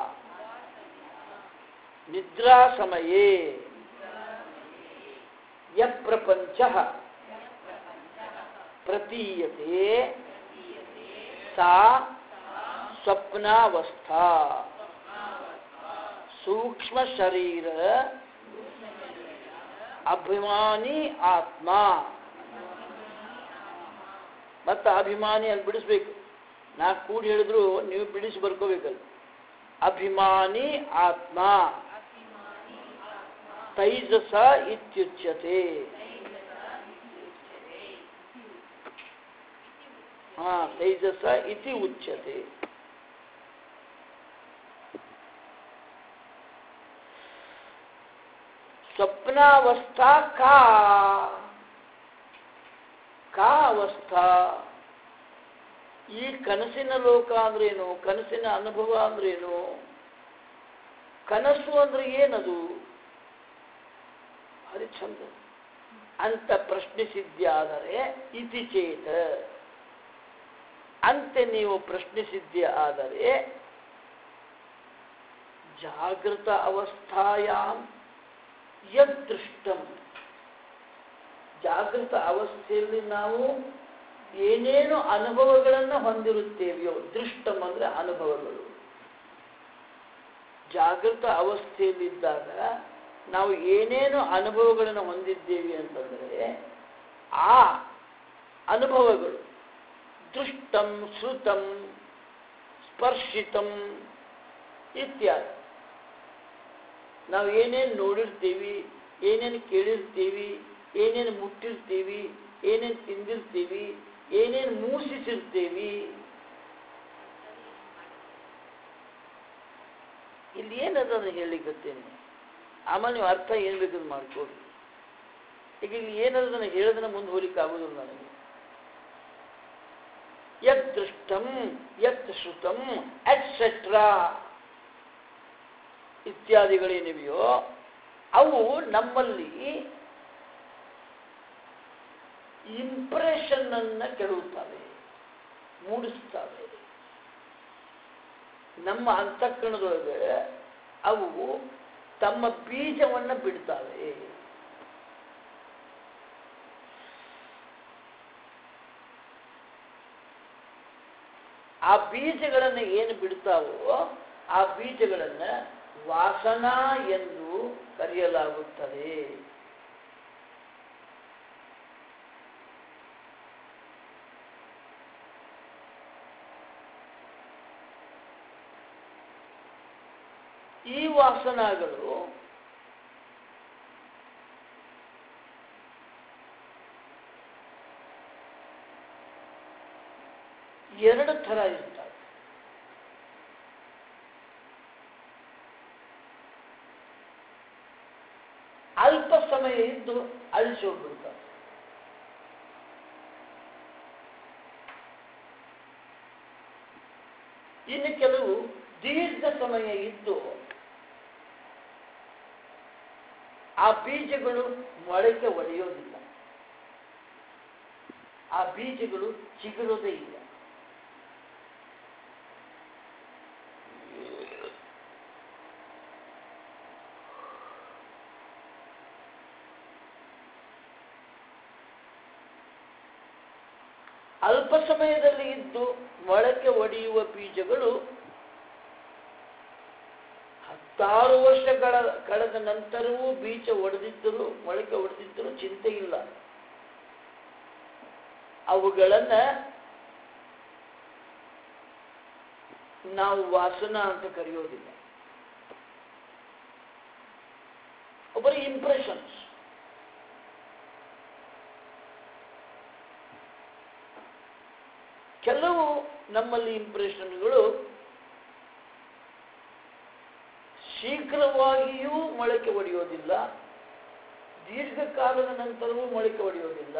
S1: ನಿದ್ರಾ ಸಮಯೇ ಯಪ್ರಪಂಚಃ ಪ್ರತೀಯತೆ ಸಾ ಸ್ವಪ್ನಾವಸ್ಥಾ ಸೂಕ್ಷ್ಮ ಶರೀರ ಅಭಿಮಾನಿ ಆತ್ಮ. ಮತ್ತು ಅಭಿಮಾನಿ ಅಲ್ಲಿ ಬಿಡಿಸ್ಬೇಕು. ನಾ ಕೂಡಿ ಹೇಳಿದ್ರು ನೀವು ಬಿಡಿಸಿ ಬರ್ಕೋಬೇಕಲ್ಲ. ಅಭಿಮಾನಿ ಆತ್ಮ ತೈಜಸ ಇತ್ಯುಚ್ಯತೆ. ಹಾ, ತೈಜಸ ಇತಿ ಉಚ್ಯತೆ. ಸ್ವಪ್ನಾವಸ್ಥಾ ಕಾ ಅವಸ್ಥಾ. ಈ ಕನಸಿನ ಲೋಕ ಅಂದ್ರೇನು? ಕನಸಿನ ಅನುಭವ ಅಂದ್ರೇನು? ಕನಸು ಅಂದ್ರೆ ಏನದು? ಅದು ಚಂದ ಅಂತ ಪ್ರಶ್ನಿಸಿದ್ಯಾದರೆ ಇತಿ ಚೇತ, ಅಂತೆ ನೀವು ಪ್ರಶ್ನಿಸಿದ್ಯ ಆದರೆ ಜಾಗೃತ ಅವಸ್ಥಾಯಾಂ ಯದೃಷ್ಟಂ, ಜಾಗೃತ ಅವಸ್ಥೆಯಲ್ಲಿ ನಾವು ಏನೇನು ಅನುಭವಗಳನ್ನು ಹೊಂದಿರುತ್ತೇವೆಯೋ, ದೃಷ್ಟಂ ಅಂದರೆ ಅನುಭವಗಳು. ಜಾಗೃತ ಅವಸ್ಥೆಯಲ್ಲಿದ್ದಾಗ ನಾವು ಏನೇನು ಅನುಭವಗಳನ್ನು ಹೊಂದಿದ್ದೇವೆ ಅಂತಂದರೆ ಆ ಅನುಭವಗಳು ದೃಷ್ಟಂ ಶ್ರುತಂ ಸ್ಪರ್ಶಿತಂ ಇತ್ಯಾದಿ. ನಾವು ಏನೇನು ನೋಡಿರ್ತೀವಿ, ಏನೇನು ಕೇಳಿರ್ತೀವಿ, ಏನೇನು ಮುಟ್ಟಿರ್ತೀವಿ, ಏನೇನು ತಿಂದಿರ್ತೀವಿ, ಏನೇನು ಮೂಸಿಸಿರ್ತೀವಿ, ಇಲ್ಲಿ ಏನದನ್ನು ಹೇಳಿಕತ್ತೇನೆ. ಆಮೇಲೆ ನೀವು ಅರ್ಥ ಏನು ಬೇಕಾದ್ರೂ ಮಾಡ್ಕೊಡ್ರಿ. ಈಗ ಇಲ್ಲಿ ಏನದನ್ನು ಹೇಳೋದನ್ನ ಮುಂದೆ ಹೋಗ್ಲಿಕ್ಕೆ ಆಗೋದಿಲ್ಲ ನನಗೆ. ಯತ್ ದೃಷ್ಟಂ ಯತ್ ಶ್ರುತಂ ಎಟ್ಸೆಟ್ರಾ ಇತ್ಯಾದಿಗಳೇನಿವೆಯೋ ಅವು ನಮ್ಮಲ್ಲಿ ಇಂಪ್ರೆಷನ್ ಅನ್ನ ಕೆಡುತ್ತವೆ, ಮೂಡಿಸ್ತವೆ. ನಮ್ಮ ಅಂತಃಕರಣದೊಳಗೆ ಅವು ತಮ್ಮ ಬೀಜವನ್ನು ಬಿಡ್ತವೆ. ಆ ಬೀಜಗಳನ್ನು ಏನು ಬಿಡ್ತಾವೋ ಆ ಬೀಜಗಳನ್ನು ವಾಸನಾ ಎಂದು ಕರೆಯಲಾಗುತ್ತದೆ. ಈ ವಾಸನಗಳು ಎರಡು ಥರ ಇರ್ತವೆ. ಅಲ್ಪ ಸಮಯ ಇದ್ದು ಅಳಿಸಿ ಹೋಗ್ಬಿಡ್ತಾರೆ. ಇನ್ನು ಕೆಲವು ದೀರ್ಘ ಸಮಯ ಇದ್ದು ಆ ಬೀಜಗಳು ಮೊಳಕೆ ಒಡೆಯೋದಿಲ್ಲ, ಆ ಬೀಜಗಳು ಚಿಗುರೋದೇ ಇಲ್ಲ. ಅಲ್ಪ ಸಮಯದಲ್ಲಿ ಇದ್ದು ಮೊಳಕೆ ಒಡೆಯುವ ಬೀಜಗಳು 16 ವರ್ಷ ಕಳೆದ ನಂತರವೂ ಬೀಜ ಒಡೆದಿದ್ದರೂ ಮೊಳಕೆ ಒಡೆದಿದ್ದರೂ ಚಿಂತೆ ಇಲ್ಲ. ಅವುಗಳನ್ನ ನಾವು ವಾಸನಾ ಅಂತ ಕರೆಯೋದಿಲ್ಲ. ಒಬ್ಬರ ಇಂಪ್ರೆಷನ್ಸ್. ಕೆಲವು ನಮ್ಮಲ್ಲಿ ಇಂಪ್ರೆಷನ್ಗಳು ಶೀಘ್ರವಾಗಿಯೂ ಮೊಳಕೆ ಒಡೆಯೋದಿಲ್ಲ, ದೀರ್ಘಕಾಲದ ನಂತರವೂ ಮೊಳಕೆ ಒಡೆಯೋದಿಲ್ಲ,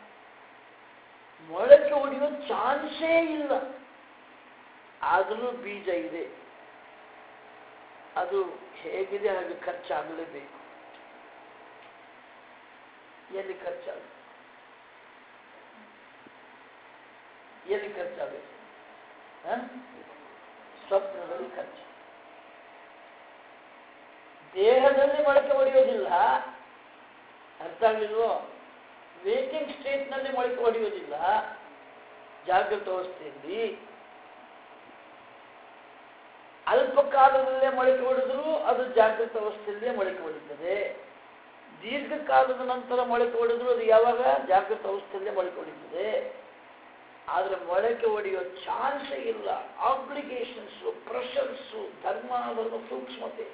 S1: ಮೊಳಕೆ ಒಡೆಯೋ ಚಾನ್ಸೇ ಇಲ್ಲ. ಆದರೂ ಬೀಜ ಇದೆ, ಅದು ಹೇಗಿದೆ ಹಾಗೆ ಖರ್ಚಾಗಲೇಬೇಕು. ಎಲ್ಲಿ ಖರ್ಚಾಗ ಎಲ್ಲಿ ಖರ್ಚಾಗಬೇಕು? ಸ್ವಪ್ನದಲ್ಲಿ ಖರ್ಚು. ದೇಹದಲ್ಲಿ ಮೊಳಕೆ ಒಡೆಯೋದಿಲ್ಲ, ಅರ್ಥ ಆಗಲಿಲ್ವೋ? ವೇಕಿಂಗ್ ಸ್ಟೇಟ್ನಲ್ಲಿ ಮೊಳಕೆ ಒಡೆಯೋದಿಲ್ಲ, ಜಾಗೃತ ಅವಸ್ಥೆಯಲ್ಲಿ. ಅಲ್ಪ ಕಾಲದಲ್ಲೇ ಮೊಳಕೆ ಒಡೆದರೂ ಅದು ಜಾಗೃತ ಅವಸ್ಥೆಯಲ್ಲೇ ಮೊಳಕೆ ಒಡೆಯುತ್ತದೆ. ದೀರ್ಘಕಾಲದ ನಂತರ ಮೊಳಕೆ ಒಡೆದರೂ ಅದು ಯಾವಾಗ? ಜಾಗೃತ ಅವಸ್ಥೆಯಲ್ಲೇ ಮೊಳಕೆ ಒಡೆಯುತ್ತದೆ. ಆದರೆ ಮೊಳಕೆ ಒಡೆಯೋ ಚಾನ್ಸೇ ಇಲ್ಲ. ಆಬ್ಲಿಗೇಷನ್ಸು, ಪ್ರೆಷರ್ಸು, ಧರ್ಮ ಸೂಕ್ಷ್ಮತೆ,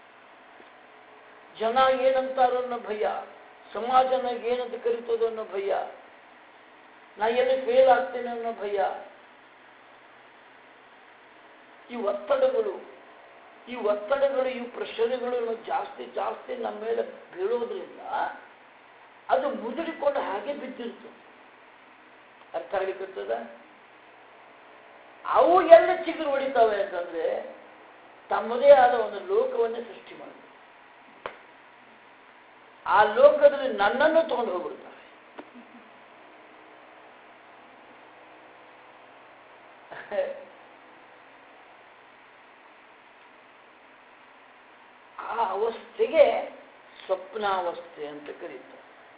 S1: ಜನ ಏನಂತಾರೋ ಅನ್ನೋ ಭಯ, ಸಮಾಜ ನನಗೆ ಏನಂತ ಕರೀತದೋ ಅನ್ನೋ ಭಯ, ನಾ ಎಲ್ಲಿ ಫೇಲ್ ಆಗ್ತೇನೆ ಅನ್ನೋ ಭಯ, ಈ ಒತ್ತಡಗಳು, ಈ ಪ್ರೆಷರ್ಗಳು ಜಾಸ್ತಿ ನಮ್ಮ ಮೇಲೆ ಬೀಳೋದ್ರಿಂದ ಅದು ಮುದುಡಿಕೊಂಡು ಹಾಗೆ ಬಿದ್ದಿರ್ತದೆ. ಅರ್ಥ ಆಗಲಿಕ್ಕತ್ತದ? ಅವು ಎಲ್ಲ ಚಿಗುರು ಹೊಡಿತಾವೆ ಅಂತಂದ್ರೆ ತಮ್ಮದೇ ಆದ ಒಂದು ಲೋಕವನ್ನೇ ಸೃಷ್ಟಿ ಮಾಡಿ ಆ ಲೋಕದಲ್ಲಿ ನನ್ನನ್ನು ತಗೊಂಡು ಹೋಗ್ಬಿಡ್ತಾರೆ. ಅವಸ್ಥೆಗೆ ಸ್ವಪ್ನಾವಸ್ಥೆ ಅಂತ ಕರೀತಾರೆ.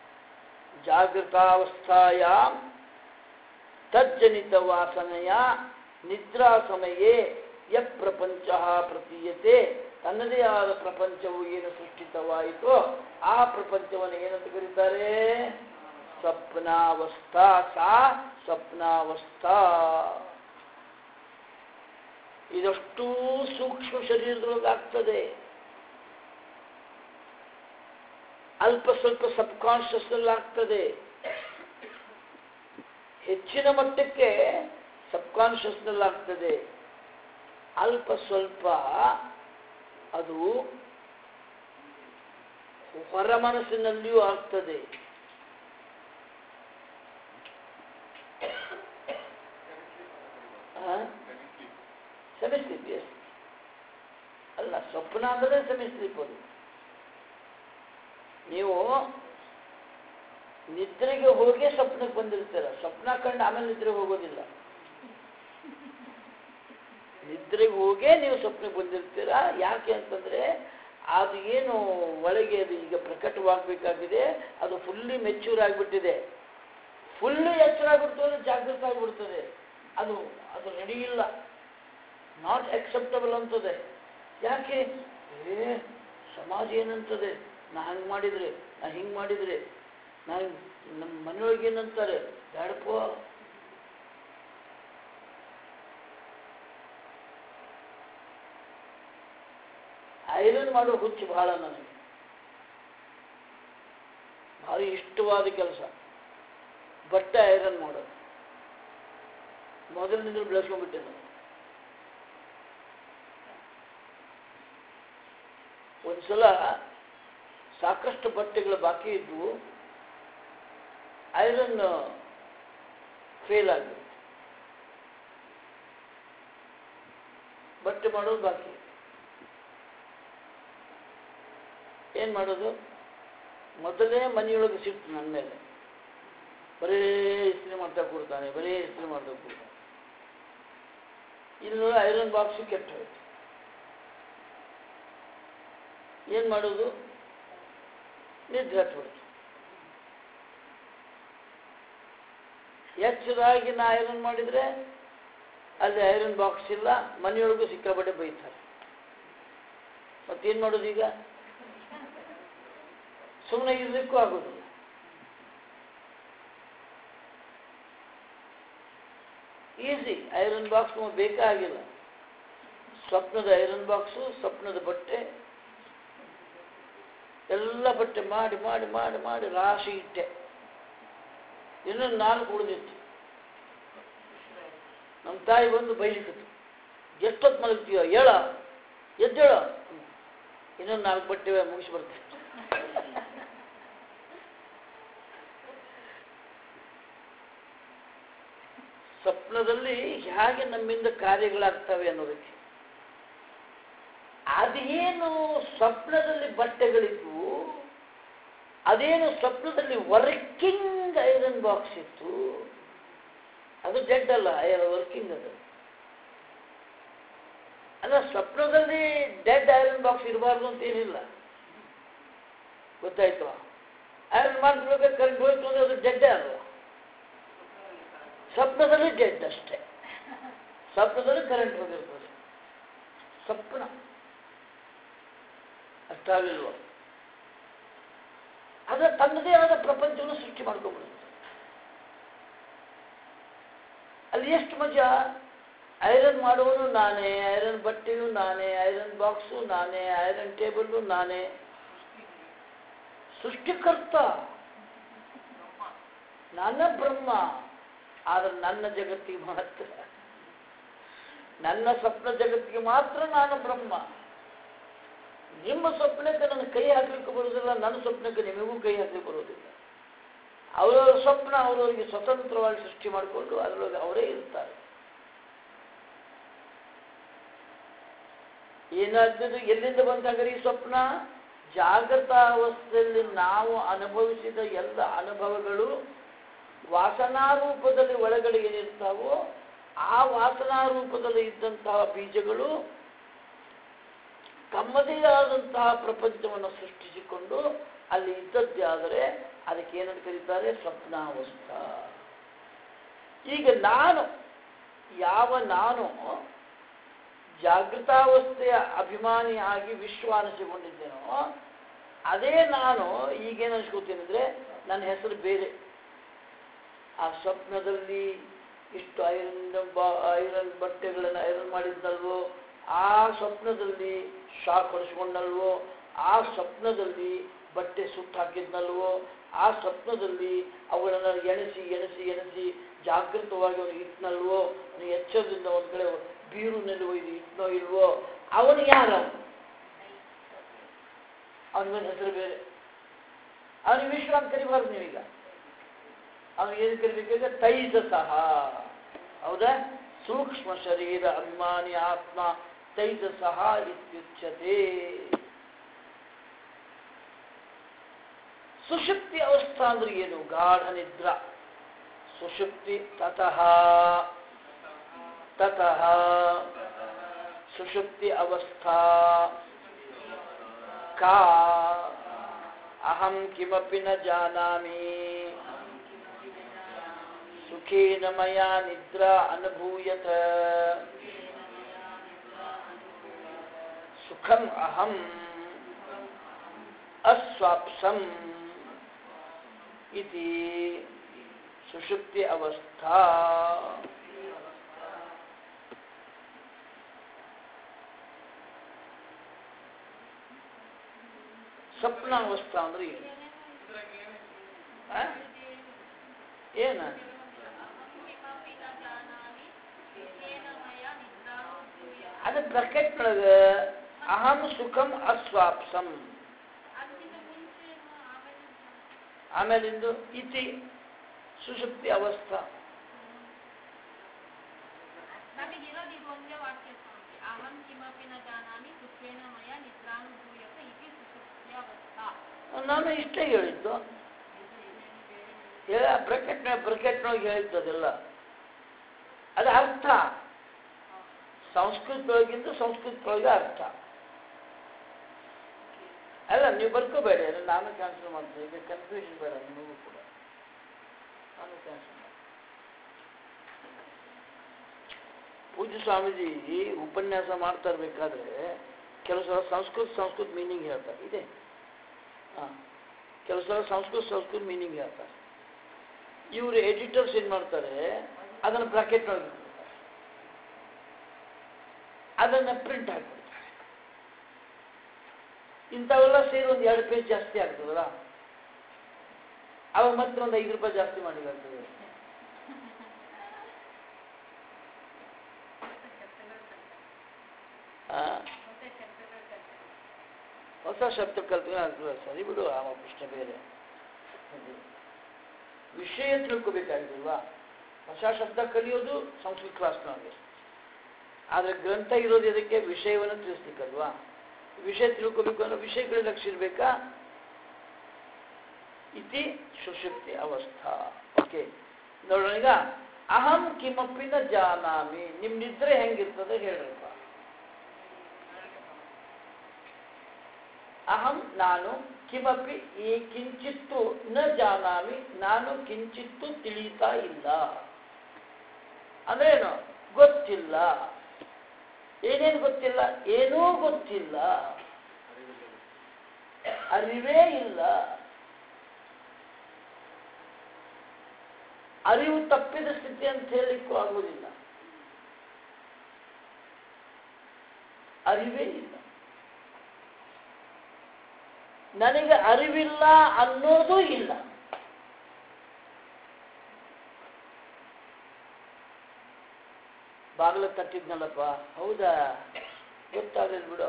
S1: ಜಾಗೃತಾವಸ್ಥಾಯಾಂ ತಜ್ಜನಿತ ವಾಸನೆಯ ನಿದ್ರಾ ಸಮಯೇ ಯ ಪ್ರಪಂಚ ಪ್ರತೀಯತೆ, ತನ್ನದೇ ಆದ ಪ್ರಪಂಚವು ಏನು ಸೃಷ್ಟಿತವಾಯಿತೋ ಆ ಪ್ರಪಂಚವನ್ನು ಏನಂತ ಕರೀತಾರೆ? ಸ್ವಪ್ನಾವಸ್ಥಾ. ಸಾ ಸ್ವಪ್ನಾವಸ್ಥಾ. ಇದಷ್ಟು ಸೂಕ್ಷ್ಮ ಶರೀರದೊಳಗಾಗ್ತದೆ. ಅಲ್ಪ ಸ್ವಲ್ಪ ಸಬ್ ಕಾನ್ಷಿಯಸ್ ಆಗ್ತದೆ. ಹೆಚ್ಚಿನ ಮಟ್ಟಕ್ಕೆ ಸಬ್ ಕಾನ್ಷಿಯಸ್ ಆಗ್ತದೆ. ಅಲ್ಪ ಸ್ವಲ್ಪ ಅದು ಹೊರ ಮನಸ್ಸಿನಲ್ಲಿಯೂ ಆಗ್ತದೆ. Semi sleep. ಎಸ್ ಅಲ್ಲ, ಸ್ವಪ್ನ ಅಂದರೆ ಸೆಮಿ ಸ್ಲೀಪ್. ಅದು ನೀವು ನಿದ್ರೆಗೆ ಹೋಗಿ ಸ್ವಪ್ನಕ್ಕೆ ಬಂದಿರ್ತೀರ. ಸ್ವಪ್ನ ಕಂಡು ಆಮೇಲೆ ನಿದ್ರೆಗೆ ಹೋಗೋದಿಲ್ಲ. ನಿದ್ರೆಗೆ ಹೋಗೇ ನೀವು ಸ್ವಪ್ನಕ್ಕೆ ಬಂದಿರ್ತೀರ. ಯಾಕೆ ಅಂತಂದ್ರೆ ಅದು ಏನು ಒಳಗೆ ಅದು ಈಗ ಪ್ರಕಟವಾಗಬೇಕಾಗಿದೆ, ಅದು ಫುಲ್ಲಿ ಮೆಚ್ಯೂರ್ ಆಗಿಬಿಟ್ಟಿದೆ. ಫುಲ್ಲಿ ಎಚ್ಚರ ಆಗಿಬಿಡ್ತದೆ, ಜಾಗೃತ ಆಗಿಬಿಡ್ತದೆ. ಅದು ಅದು ರೆಡಿ ಇಲ್ಲ, ನಾಟ್ ಅಕ್ಸೆಪ್ಟಬಲ್ ಅಂತದೆ. ಯಾಕೆ? ಸಮಾಜ ಏನಂತದೆ, ನಾ ಹಂಗೆ ಮಾಡಿದ್ರೆ, ನಾ ಹಿಂಗೆ ಮಾಡಿದ್ರೆ, ನಾನು ನಮ್ಮ ಮನೆಯೊಳಗೆ ಏನಂತಾರೆ, ಬೇಡಪ್ಪ. ಐರನ್ ಮಾಡೋ ಹುಚ್ಚು ಬಹಳ ನನಗೆ, ಭಾರಿ ಇಷ್ಟವಾದ ಕೆಲಸ ಬಟ್ಟೆ ಐರನ್ ಮಾಡೋದು. ಮೊದಲಿನಿಂದ ಬೆಳೆಸ್ಕೊಂಡ್ಬಿಟ್ಟೆ ನಾನು. ಒಂದ್ಸಲ ಸಾಕಷ್ಟು ಬಟ್ಟೆಗಳು ಬಾಕಿ ಇದ್ವು, ಐರನ್ ಫೇಲ್ ಆಗಿದೆ. ಬಟ್ಟೆ ಮಾಡೋದು ಬಾಕಿ. ಏನು ಮಾಡೋದು? ಮೊದಲೇ ಮನೆಯೊಳಗೆ ಸಿಟ್ಟು ನನ್ನ ಮೇಲೆ. ಬರೀ ಇಸ್ತ್ರಿ ಮಾಡ್ತಾ ಕೊಡ್ತಾನೆ, ಬರೀ ಇಸ್ತ್ರಿ ಮಾಡ್ತಾ ಕೊಡ್ತಾನೆ. ಇಲ್ಲಿ ಐರನ್ ಬಾಕ್ಸು ಕೆಟ್ಟ ಹೋಯ್ತು. ಏನು ಮಾಡೋದು? ನಿದ್ರೆ ಹತ್ಬಿಡ್ತು. ಎಚ್ಚರಾಗಿ ನಾ ಐರನ್ ಮಾಡಿದರೆ ಅಲ್ಲಿ ಐರನ್ ಬಾಕ್ಸ್ ಇಲ್ಲ, ಮನೆಯೊಳಗೂ ಸಿಕ್ಕಾಪಟ್ಟೆ ಬೈತಾರೆ. ಮತ್ತೇನು ಮಾಡೋದು ಈಗ? ಸುಮ್ಮನೆ ಇರಲಿಕ್ಕೂ ಆಗೋದಿಲ್ಲ. ಈಸಿ. ಐರನ್ ಬಾಕ್ಸ್ ಬೇಕಾಗಿಲ್ಲ. ಸ್ವಪ್ನದ ಐರನ್ ಬಾಕ್ಸು, ಸ್ವಪ್ನದ ಬಟ್ಟೆ, ಎಲ್ಲ ಬಟ್ಟೆ ಮಾಡಿ ಮಾಡಿ ಮಾಡಿ ಮಾಡಿ ರಾಶಿ ಇಟ್ಟೆ. ಇನ್ನೊಂದು 4 ಉಳಿದಿತ್ತು. ನಮ್ಮ ತಾಯಿ ಬಂದು ಬೈಲಿಕ್ಕಿತ್ತು, ಎಷ್ಟೊತ್ತು ಮಲಗ್ತೀವ, ಹೇಳ, ಎದ್ದೇಳ, ಇನ್ನೊಂದು 4 ಬಟ್ಟೆ ಮುಗಿಸಿ ಬರ್ತೇವೆ. ಸ್ವಪ್ನದಲ್ಲಿ ಹೇಗೆ ನಮ್ಮಿಂದ ಕಾರ್ಯಗಳಾಗ್ತವೆ ಅನ್ನೋದಕ್ಕೆ. ಅದೇನು ಸ್ವಪ್ನದಲ್ಲಿ ಬಟ್ಟೆಗಳಿದ್ವು, ಅದೇನು ಸ್ವಪ್ನದಲ್ಲಿ ವರ್ಕಿಂಗ್ ಐರನ್ ಬಾಕ್ಸ್ ಇತ್ತು, ಅದು ಡೆಡ್ ಅಲ್ಲ, ವರ್ಕಿಂಗ್. ಅದು ಅಲ್ಲ, ಸ್ವಪ್ನದಲ್ಲಿ ಡೆಡ್ ಐರನ್ ಬಾಕ್ಸ್ ಇರಬಾರ್ದು ಅಂತ ಏನಿಲ್ಲ, ಗೊತ್ತಾಯ್ತು? ಐರನ್ ಮಾಡಿಸ್ಬೇಕಾದ್ರೆ ಕರೆಂಟ್ ಹೋಯ್ತು ಅಂದ್ರೆ ಅದು ಡೆಡ್ಡೇ ಅಲ್ವ. ಸ್ವಪ್ನದಲ್ಲಿ ಡೆಡ್ ಅಷ್ಟೇ. ಸ್ವಪ್ನದಲ್ಲಿ ಕರೆಂಟ್ ಹೋಗಿರ್ತದೆ. ಸ್ವಪ್ನ ಅಷ್ಟಾಗಿಲ್ವ? ಅದರ ತನ್ನದೇ ಆದ ಪ್ರಪಂಚವನ್ನು ಸೃಷ್ಟಿ ಮಾಡ್ಕೊಂಡ್ಬಿಡುತ್ತೆ. ಅಲ್ಲಿ ಎಷ್ಟು ಮಜಾ! ಐರನ್ ಮಾಡುವನು ನಾನೇ, ಐರನ್ ಬಟ್ಟೆಯು ನಾನೇ, ಐರನ್ ಬಾಕ್ಸು ನಾನೇ, ಐರನ್ ಟೇಬಲ್ಲು ನಾನೇ. ಸೃಷ್ಟಿಕರ್ತ ನನ್ನ ಬ್ರಹ್ಮ. ಆದರೆ ನನ್ನ ಜಗತ್ತಿಗೆ ಮಾತ್ರ, ನನ್ನ ಸ್ವಪ್ನ ಜಗತ್ತಿಗೆ ಮಾತ್ರ ನಾನು ಬ್ರಹ್ಮ. ನಿಮ್ಮ ಸ್ವಪ್ನಕ್ಕೆ ನನ್ನ ಕೈ ಹಾಕಲಿಕ್ಕೆ ಬರೋದಿಲ್ಲ, ನನ್ನ ಸ್ವಪ್ನಕ್ಕೆ ನಿಮಗೂ ಕೈ ಹಾಕಲಿಕ್ಕೆ ಬರೋದಿಲ್ಲ. ಅವರವರ ಸ್ವಪ್ನ ಅವರವರಿಗೆ ಸ್ವತಂತ್ರವಾಗಿ ಸೃಷ್ಟಿ ಮಾಡಿಕೊಂಡು ಅದರೊಳಗೆ ಅವರೇ ಇರ್ತಾರೆ. ಏನಾಗ್ತದೆ? ಎಲ್ಲಿಂದ ಬಂದಾಗ ಈ ಸ್ವಪ್ನ? ಜಾಗೃತ ಅವಸ್ಥೆಯಲ್ಲಿ ನಾವು ಅನುಭವಿಸಿದ ಎಲ್ಲ ಅನುಭವಗಳು ವಾಸನಾರೂಪದಲ್ಲಿ ಒಳಗಡೆ ಏನಿರ್ತಾವೋ ಆ ವಾಸನಾರೂಪದಲ್ಲಿ ಇದ್ದಂತಹ ಬೀಜಗಳು ತಮ್ಮದೇ ಆದಂತಹ ಪ್ರಪಂಚವನ್ನು ಸೃಷ್ಟಿಸಿಕೊಂಡು ಅಲ್ಲಿ ಇದ್ದದ್ದೇ ಆದರೆ ಅದಕ್ಕೆ ಏನಂತ ಕರೀತಾರೆ ಸ್ವಪ್ನಾವಸ್ಥಾ. ಈಗ ನಾನು ನಾನು ಜಾಗೃತಾವಸ್ಥೆಯ ಅಭಿಮಾನಿಯಾಗಿ ವಿಶ್ವ ಅನಿಸಿಕೊಂಡಿದ್ದೇನೋ ಅದೇ ನಾನು ಈಗೇನು ಅನಿಸ್ಕೋತೀನಿ ಅಂದರೆ ನನ್ನ ಹೆಸರು ಬೇರೆ. ಆ ಸ್ವಪ್ನದಲ್ಲಿ ಇಷ್ಟು ಐರನ್ ಬಟ್ಟೆಗಳನ್ನು ಐರನ್ ಮಾಡಿದ್ನಲ್ವೋ, ಆ ಸ್ವಪ್ನದಲ್ಲಿ ಶಾಕ್ ಹೊಡೆಸ್ಕೊಂಡಲ್ವೋ, ಆ ಸ್ವಪ್ನದಲ್ಲಿ ಬಟ್ಟೆ ಸುಟ್ಟು ಹಾಕಿದ್ನಲ್ವೋ, ಆ ಸ್ವಪ್ನದಲ್ಲಿ ಅವುಗಳನ್ನು ಎಣಿಸಿ ಎಣಿಸಿ ಎಣಿಸಿ ಜಾಗೃತವಾಗಿ ಅವನಿಗೆ ಇಟ್ನಲ್ವೋ, ನೀವು ಎಚ್ಚರದಿಂದ ಒಂದು ಕಡೆ ಬೀರು ನಿಲ್ಲುವ ಇದು ಇಟ್ನೋ ಇಲ್ವೋ, ಅವನು ಯಾರು? ಅವನಿಗೊಂದು ಹೆಸರು ಬೇರೆ. ಅವನಿಗೆ ವಿಶ್ವ ಅಂತ ಕರಿಬಾರ್ದು ನೀವೀಗ. ಅವನಿಗೆ ಏನು ಕರಿಬೇಕಾಗ ತೈಜಸಃ. ಹೌದಾ? ಸೂಕ್ಷ್ಮ ಶರೀರ ಅಭಿಮಾನಿ ಆತ್ಮ ತೈಜಸಃ ಇತ್ಯುಚ್ಯತೆ. ಸುಷುಪ್ತಿ ಅವಸ್ಥಾ ಅಂದ್ರೆ ಏನು? ಗಾಢ ನಿದ್ರಾ. ಸುಷುಪ್ತಿ ತತಃ ಸುಷುಪ್ತಿ ಅವಸ್ಥಾ ಕಾ ಅಹಂ ಕಿಮಪಿ ನ ಜಾನಾಮಿ ಸುಖೇನ ಮಯಾ ನಿದ್ರಾ ಅನುಭೂಯತ ಸುಖಂ ಅಹಂ ಅಸ್ವಾಪ್ಸಂ ಇತಿ ಸುಷುಪ್ತಿ ಅವಸ್ಥಾ. ಸ್ವಪ್ನಾವಸ್ಥಾ ಅಂದ್ರೆ ಏನು? ಏನ? ಅದು ಬ್ರಾಕೆಟ್ ಒಳಗೆ ಅಹಂ ಸುಖಂ ಅಸ್ವಾಪ್ಸಂ, ಆಮೇಲಿಂದು ಇತಿ ಸುಷುಪ್ತಿ ಅವಸ್ಥಾ. ನಾನು ಇಷ್ಟೇ ಹೇಳಿದ್ದು, ಬ್ರಾಕೆಟ್ನೊಳಗೆ ಹೇಳಿದ್ದದೆಲ್ಲ ಅದು ಅರ್ಥ. ಸಂಸ್ಕೃತದೊಳಗಿಂದ ಸಂಸ್ಕೃತದೊಳಗೆ ಅರ್ಥ ಅಲ್ಲ. ನೀವು ಬರ್ಕೋಬೇಡಿ, ನಾನು ಕ್ಯಾನ್ಸಲ್ ಮಾಡ್ತೀನಿ. ಈಗ ಕನ್ಫ್ಯೂಷನ್ ಬೇಡ ನಿಮಗೂ ಕೂಡ. ನಾನು ಕ್ಯಾನ್ಸಲ್ ಮಾಡ್ತೀನಿ. ಪೂಜ್ಯ ಸ್ವಾಮೀಜಿ ಉಪನ್ಯಾಸ ಮಾಡ್ತಾ ಇರ್ಬೇಕಾದ್ರೆ ಕೆಲವು ಸಲ ಸಂಸ್ಕೃತ ಮೀನಿಂಗ್ ಹೇಳ್ತಾರೆ ಇದೆ. ಕೆಲವು ಸಲ ಸಂಸ್ಕೃತ ಮೀನಿಂಗ್ ಹೇಳ್ತಾರೆ. ಇವರು ಎಡಿಟರ್ಸ್ ಏನು ಮಾಡ್ತಾರೆ, ಅದನ್ನು ಬ್ರಾಕೆಟ್ನೊಳಗೆ ಇಟ್ಬಿಡ್ತಾರೆ, ಅದನ್ನು ಪ್ರಿಂಟ್ ಹಾಕ್ಬಿಡ್ತಾರೆ. ಇಂಥವೆಲ್ಲ ಸೇರಿ ಒಂದು 2 ಪೇಜ್ ಜಾಸ್ತಿ ಆಗ್ತದಲ್ಲ, ಅವಾಗ ಮತ್ತೆ ಒಂದು 5 ರೂಪಾಯಿ ಜಾಸ್ತಿ ಮಾಡಿದಾಗ್ತದೆ. ಹೊಸ ಶಬ್ದ ಕಲ್ಪನೆ ಆಗ್ತದೆ. ಸರಿ ಬಿಡು, ಆ ಪ್ರಶ್ನೆ ಬೇರೆ. ವಿಷಯ ತಿಳ್ಕೋಬೇಕಾಗಿಲ್ವಾ? ಹೊಸ ಶಬ್ದ ಕಲಿಯೋದು ಸಂಸ್ಕೃತ ಕ್ಲಾಸ್ನವ್ರಿಗೆ. ಆದರೆ ಗ್ರಂಥ ಇರೋದು ಇದಕ್ಕೆ ವಿಷಯವನ್ನು ತಿಳಿಸ್ಲಿಕ್ಕಲ್ವಾ? ವಿಷಯ ತಿಳ್ಕೋಬೇಕು ಅನ್ನೋ ವಿಷಯಗಳ ಲಕ್ಷ್ಯ ಇರಬೇಕಾ? ಇತಿ ಸುಷುಪ್ತಿ ಅವಸ್ಥಾ. ಓಕೆ, ನೋಡೋಣ. ಈಗ ಅಹಂ ಕಿಮಪಿ ನ ಜಾನಾಮಿ. ನಿಮ್ಮ ನಿದ್ರೆ ಹೆಂಗಿರ್ತದೆ ಹೇಳ್ರಪ್ಪ. ಅಹಂ ನಾನು, ಕಿಮಪಿ ಈ ಕಿಂಚಿತ್ತು, ನ ಜಾನಾಮಿ ನಾನು ಕಿಂಚಿತ್ತು ತಿಳಿತಾ ಇಲ್ಲ. ಅಂದ್ರೇನು? ಗೊತ್ತಿಲ್ಲ. ಏನೇನು ಗೊತ್ತಿಲ್ಲ? ಏನೂ ಗೊತ್ತಿಲ್ಲ, ಅರಿವೇ ಇಲ್ಲ. ಅರಿವು ತಪ್ಪಿದ ಸ್ಥಿತಿ ಅಂತ ಹೇಳಲಿಕ್ಕೂ ಆಗುವುದಿಲ್ಲ. ಅರಿವೇ ಇಲ್ಲ. ನನಗೆ ಅರಿವಿಲ್ಲ ಅನ್ನೋದು ಇಲ್ಲ. ಬಾಗಿಲು ತಟ್ಟಿದ್ನಲ್ಲಪ್ಪ, ಹೌದಾ? ಗೊತ್ತಾಗಲಿಲ್ಲ ಬಿಡು.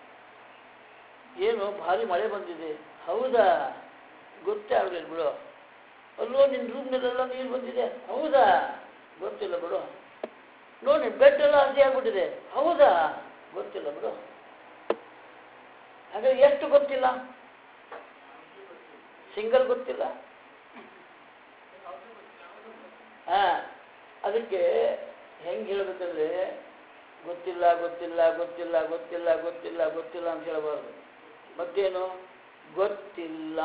S1: ಏನು ಭಾರಿ ಮಳೆ ಬಂದಿದೆ, ಹೌದಾ? ಗೊತ್ತೇ ಆಗಲಿಲ್ಲ ಬಿಡು. ಅಲ್ಲೋ ನಿನ್ನ ರೂಮ್ನಲ್ಲೆಲ್ಲ ನೀರು ಬಂದಿದೆ, ಹೌದಾ? ಗೊತ್ತಿಲ್ಲ ಬಿಡು. ನೋಡಿ ಬೆಡ್ ಎಲ್ಲ ಹಸಿ ಆಗ್ಬಿಟ್ಟಿದೆ, ಹೌದಾ? ಗೊತ್ತಿಲ್ಲ ಬಿಡು. ಹಾಗಾದ್ರೆ ಎಷ್ಟು ಗೊತ್ತಿಲ್ಲ? ಸಿಂಗಲ್ ಗೊತ್ತಿಲ್ಲ. ಅದಕ್ಕೆ ಹೆಂಗೆ ಹೇಳ್ಬೇಕಂದ್ರೆ ಗೊತ್ತಿಲ್ಲ ಗೊತ್ತಿಲ್ಲ ಗೊತ್ತಿಲ್ಲ ಗೊತ್ತಿಲ್ಲ ಗೊತ್ತಿಲ್ಲ ಗೊತ್ತಿಲ್ಲ ಅಂತ ಹೇಳಬಾರ್ದು. ಮತ್ತೇನು ಗೊತ್ತಿಲ್ಲ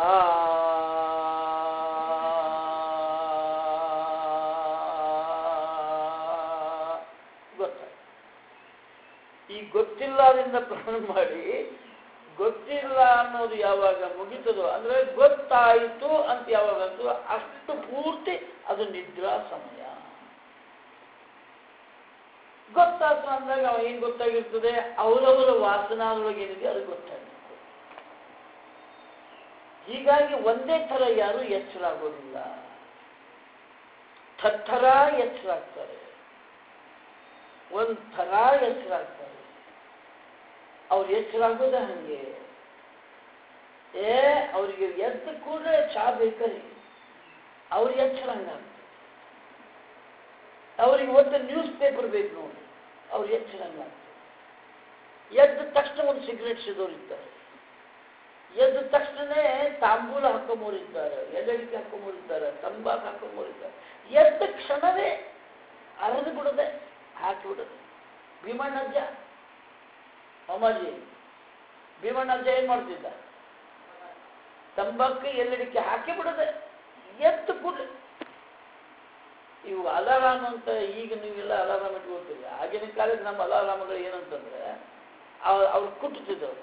S1: ಗೊತ್ತಾಯ್ತು. ಈ ಗೊತ್ತಿಲ್ಲದಿಂದ ಪ್ರಾರಂಭ ಮಾಡಿ ಗೊತ್ತಿಲ್ಲ ಅನ್ನೋದು ಯಾವಾಗ ಮುಗಿತದೋ ಅಂದ್ರೆ ಗೊತ್ತಾಯಿತು ಅಂತ ಯಾವಾಗಂತೂ ಅಷ್ಟು ಪೂರ್ತಿ ಅದು ನಿದ್ರಾ ಸಮಯ. ಗೊತ್ತಾಯ್ತು ಅಂದಾಗ ಅವ ಏನ್ ಗೊತ್ತಾಗಿರ್ತದೆ, ಅವರವರ ವಾಸನಾದೊಳಗೆ ಏನಿದೆ ಅದು ಗೊತ್ತಾಗಿರ್ತದೆ. ಹೀಗಾಗಿ ಒಂದೇ ಥರ ಯಾರು ಎಚ್ಚರ ಆಗೋದಿಲ್ಲ, ಥರ ಎಚ್ಚರ ಆಗ್ತಾರೆ, ಒಂಥರ ಎಚ್ಚರ ಆಗ್ತಾರೆ. ಅವ್ರು ಎಚ್ಚರ ಆಗೋದ ಹಂಗೆ. ಅವ್ರಿಗೆ ಎದ್ದ ಕೂಡಲೇ ಚಾ ಬೇಕರಿ, ಅವ್ರಿಗೆ ಎಚ್ಚರ ಹಂಗಾಗ್ತದೆ. ಅವ್ರಿಗೆ ಒಂದು ನ್ಯೂಸ್ ಪೇಪರ್ ಬೇಕು ನೋಡಿ, ಅವ್ರು ಎಚ್ಚರ ಹಂಗಾಗ್ತದೆ. ಎದ್ದ ತಕ್ಷಣ ಒಂದು ಸಿಗರೇಟ್ ಸಿದೋರು ಇದ್ದಾರೆ, ಎದ್ದ ತಕ್ಷಣನೇ ತಾಂಬೂಲ ಹಾಕೊಂಬೋರಿದ್ದಾರೆ, ಎಲೆಡಿಕೆ ಹಾಕೊಂಬೋರಿದ್ದಾರೆ, ತಂಬಾಕು ಹಾಕೊಂಬೋರಿದ್ದಾರೆ. ಎದ್ದ ಕ್ಷಣವೇ ಅರೆದು ಬಿಡದೆ ಹಾಕಿಬಿಡದೆ. ಭೀಮಣ್ಣಜ್ಜ ಅಮ್ಮಾಜಿ ಭೀಮಣ್ಣಜ್ಜ ಏನ್ ಮಾಡ್ತಿದ್ದ, ತಂಬಾಕು ಎಲೆಡಿಕೆ ಹಾಕಿ ಬಿಡದೆ ಎದ್ದು ಕೂಡಲೇ. ಇವು ಅಲಾರಾಮ್ ಅಂತ ಈಗ ನೀವೆಲ್ಲ ಅಲಾರಾಮ್ ಇಟ್ಕೊಳ್ತೀವಿ. ಆಗಿನ ಕಾಲಕ್ಕೆ ನಮ್ಮ ಅಲಾರಾಮ್ಗಳು ಏನಂತಂದ್ರೆ ಅವ್ರು ಕುಟ್ಟುತ್ತಿದ್ದವ್ರು.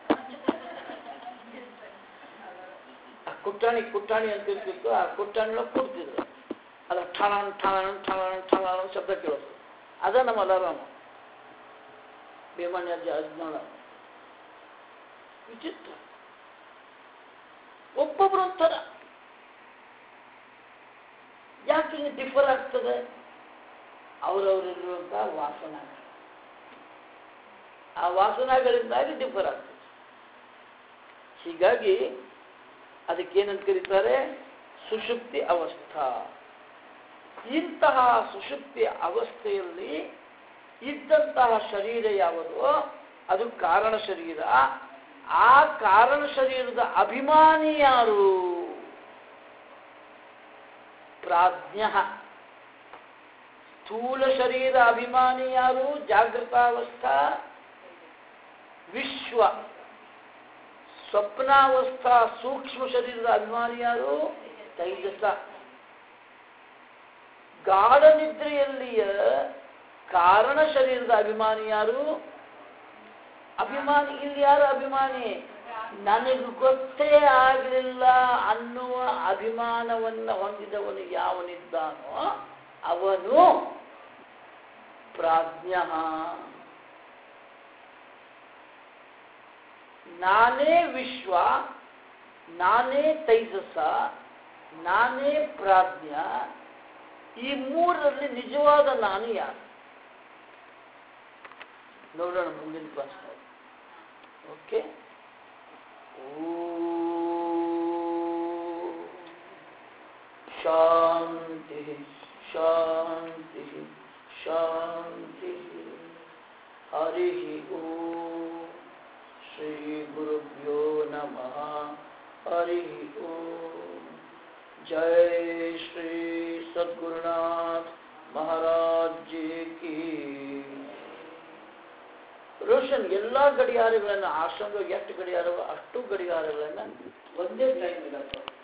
S1: ಆ ಕುಟ್ಟಾಣಿ ಅಂತ ಇರ್ತಿತ್ತು, ಆ ಕುಟ್ಟಾಣಿಯೊಳಗೆ ಕುಟ್ತಿದ್ರು. ಅದ್ರ ಠಾಣ್ ಠಾಣ್ ಠಾಣ್ ಠಾಣ್ ಶಬ್ದ ಕೇಳೋದು. ಅದ ನಮ್ಮ ಅಲಾರಾಮ್. ಭೀಮಣ್ಣ ಅಜ್ಞಾನ ವಿಚಿತ್ರ. ಒಬ್ಬೊಬ್ರು ಒಂಥರ. ಯಾಕೆ ಹಿಂಗೆ ಡಿಫರ್ ಆಗ್ತದೆ? ಅವರವರಿರುವಂತಹ ವಾಸನಾಗಳು, ಆ ವಾಸನಾಗಳಿಂದಾಗಿ ಡಿಫರ್ ಆಗ್ತದೆ. ಹೀಗಾಗಿ ಅದಕ್ಕೇನಂತ ಕರೀತಾರೆ, ಸುಷುಪ್ತಿ ಅವಸ್ಥಾ. ಇಂತಹ ಸುಷುಪ್ತಿ ಅವಸ್ಥೆಯಲ್ಲಿ ಇದ್ದಂತಹ ಶರೀರ ಯಾವುದೋ ಅದು ಕಾರಣ ಶರೀರ. ಆ ಕಾರಣ ಶರೀರದ ಅಭಿಮಾನಿ ಯಾರು? ಪ್ರಾಜ್ಞ. ಸ್ಥೂಲ ಶರೀರ ಅಭಿಮಾನಿ ಯಾರು? ಜಾಗೃತಾವಸ್ಥಾ ವಿಶ್ವ. ಸ್ವಪ್ನಾವಸ್ಥಾ ಸೂಕ್ಷ್ಮ ಶರೀರದ ಅಭಿಮಾನಿ ಯಾರು? ತೈಜಸ. ಗಾಢ ನಿದ್ರೆಯಲ್ಲಿಯ ಕಾರಣ ಶರೀರದ ಅಭಿಮಾನಿ ಯಾರು? ಅಭಿಮಾನಿ. ಇಲ್ಲಿ ಯಾರು ಅಭಿಮಾನಿ? ನನಗೆ ಗೊತ್ತೇ ಆಗಲಿಲ್ಲ ಅನ್ನುವ ಅಭಿಮಾನವನ್ನು ಹೊಂದಿದವನು ಯಾವನಿದ್ದಾನೋ ಅವನು ಪ್ರಾಜ್ಞ. ನಾನೇ ವಿಶ್ವ, ನಾನೇ ತೈಜಸ, ನಾನೇ ಪ್ರಾಜ್ಞ. ಈ ಮೂರರಲ್ಲಿ ನಿಜವಾದ ನಾನು ಯಾರು? ನೋಡೋಣ ಮುಂದಿನ ಕ್ಲಾಸ್. ಓಕೆ. ಶಾಂತಿ ಶಾಂತಿ ಶಾಂತಿ. ಹರಿ ಓಂ. ಶ್ರೀ ಗುರುಭ್ಯೋ ನಮಃ. ಹರಿ ಓಂ. ಜೈ ಶ್ರೀ ಸದ್ಗುರುನಾಥ ಮಹಾರಾಜ್ ಜಿ ಕಿ. ರೋಷನ್ ಎಲ್ಲ ಗಡಿಯಾರಗಳನ್ನು, ಆಶ್ರಮದಾಗ ಎಷ್ಟು ಗಡಿಯಾರವೋ ಅಷ್ಟು ಗಡಿಯಾರಗಳನ್ನು ಒಂದೇ ಟೈಮ್ ಇಡಪ್ಪ.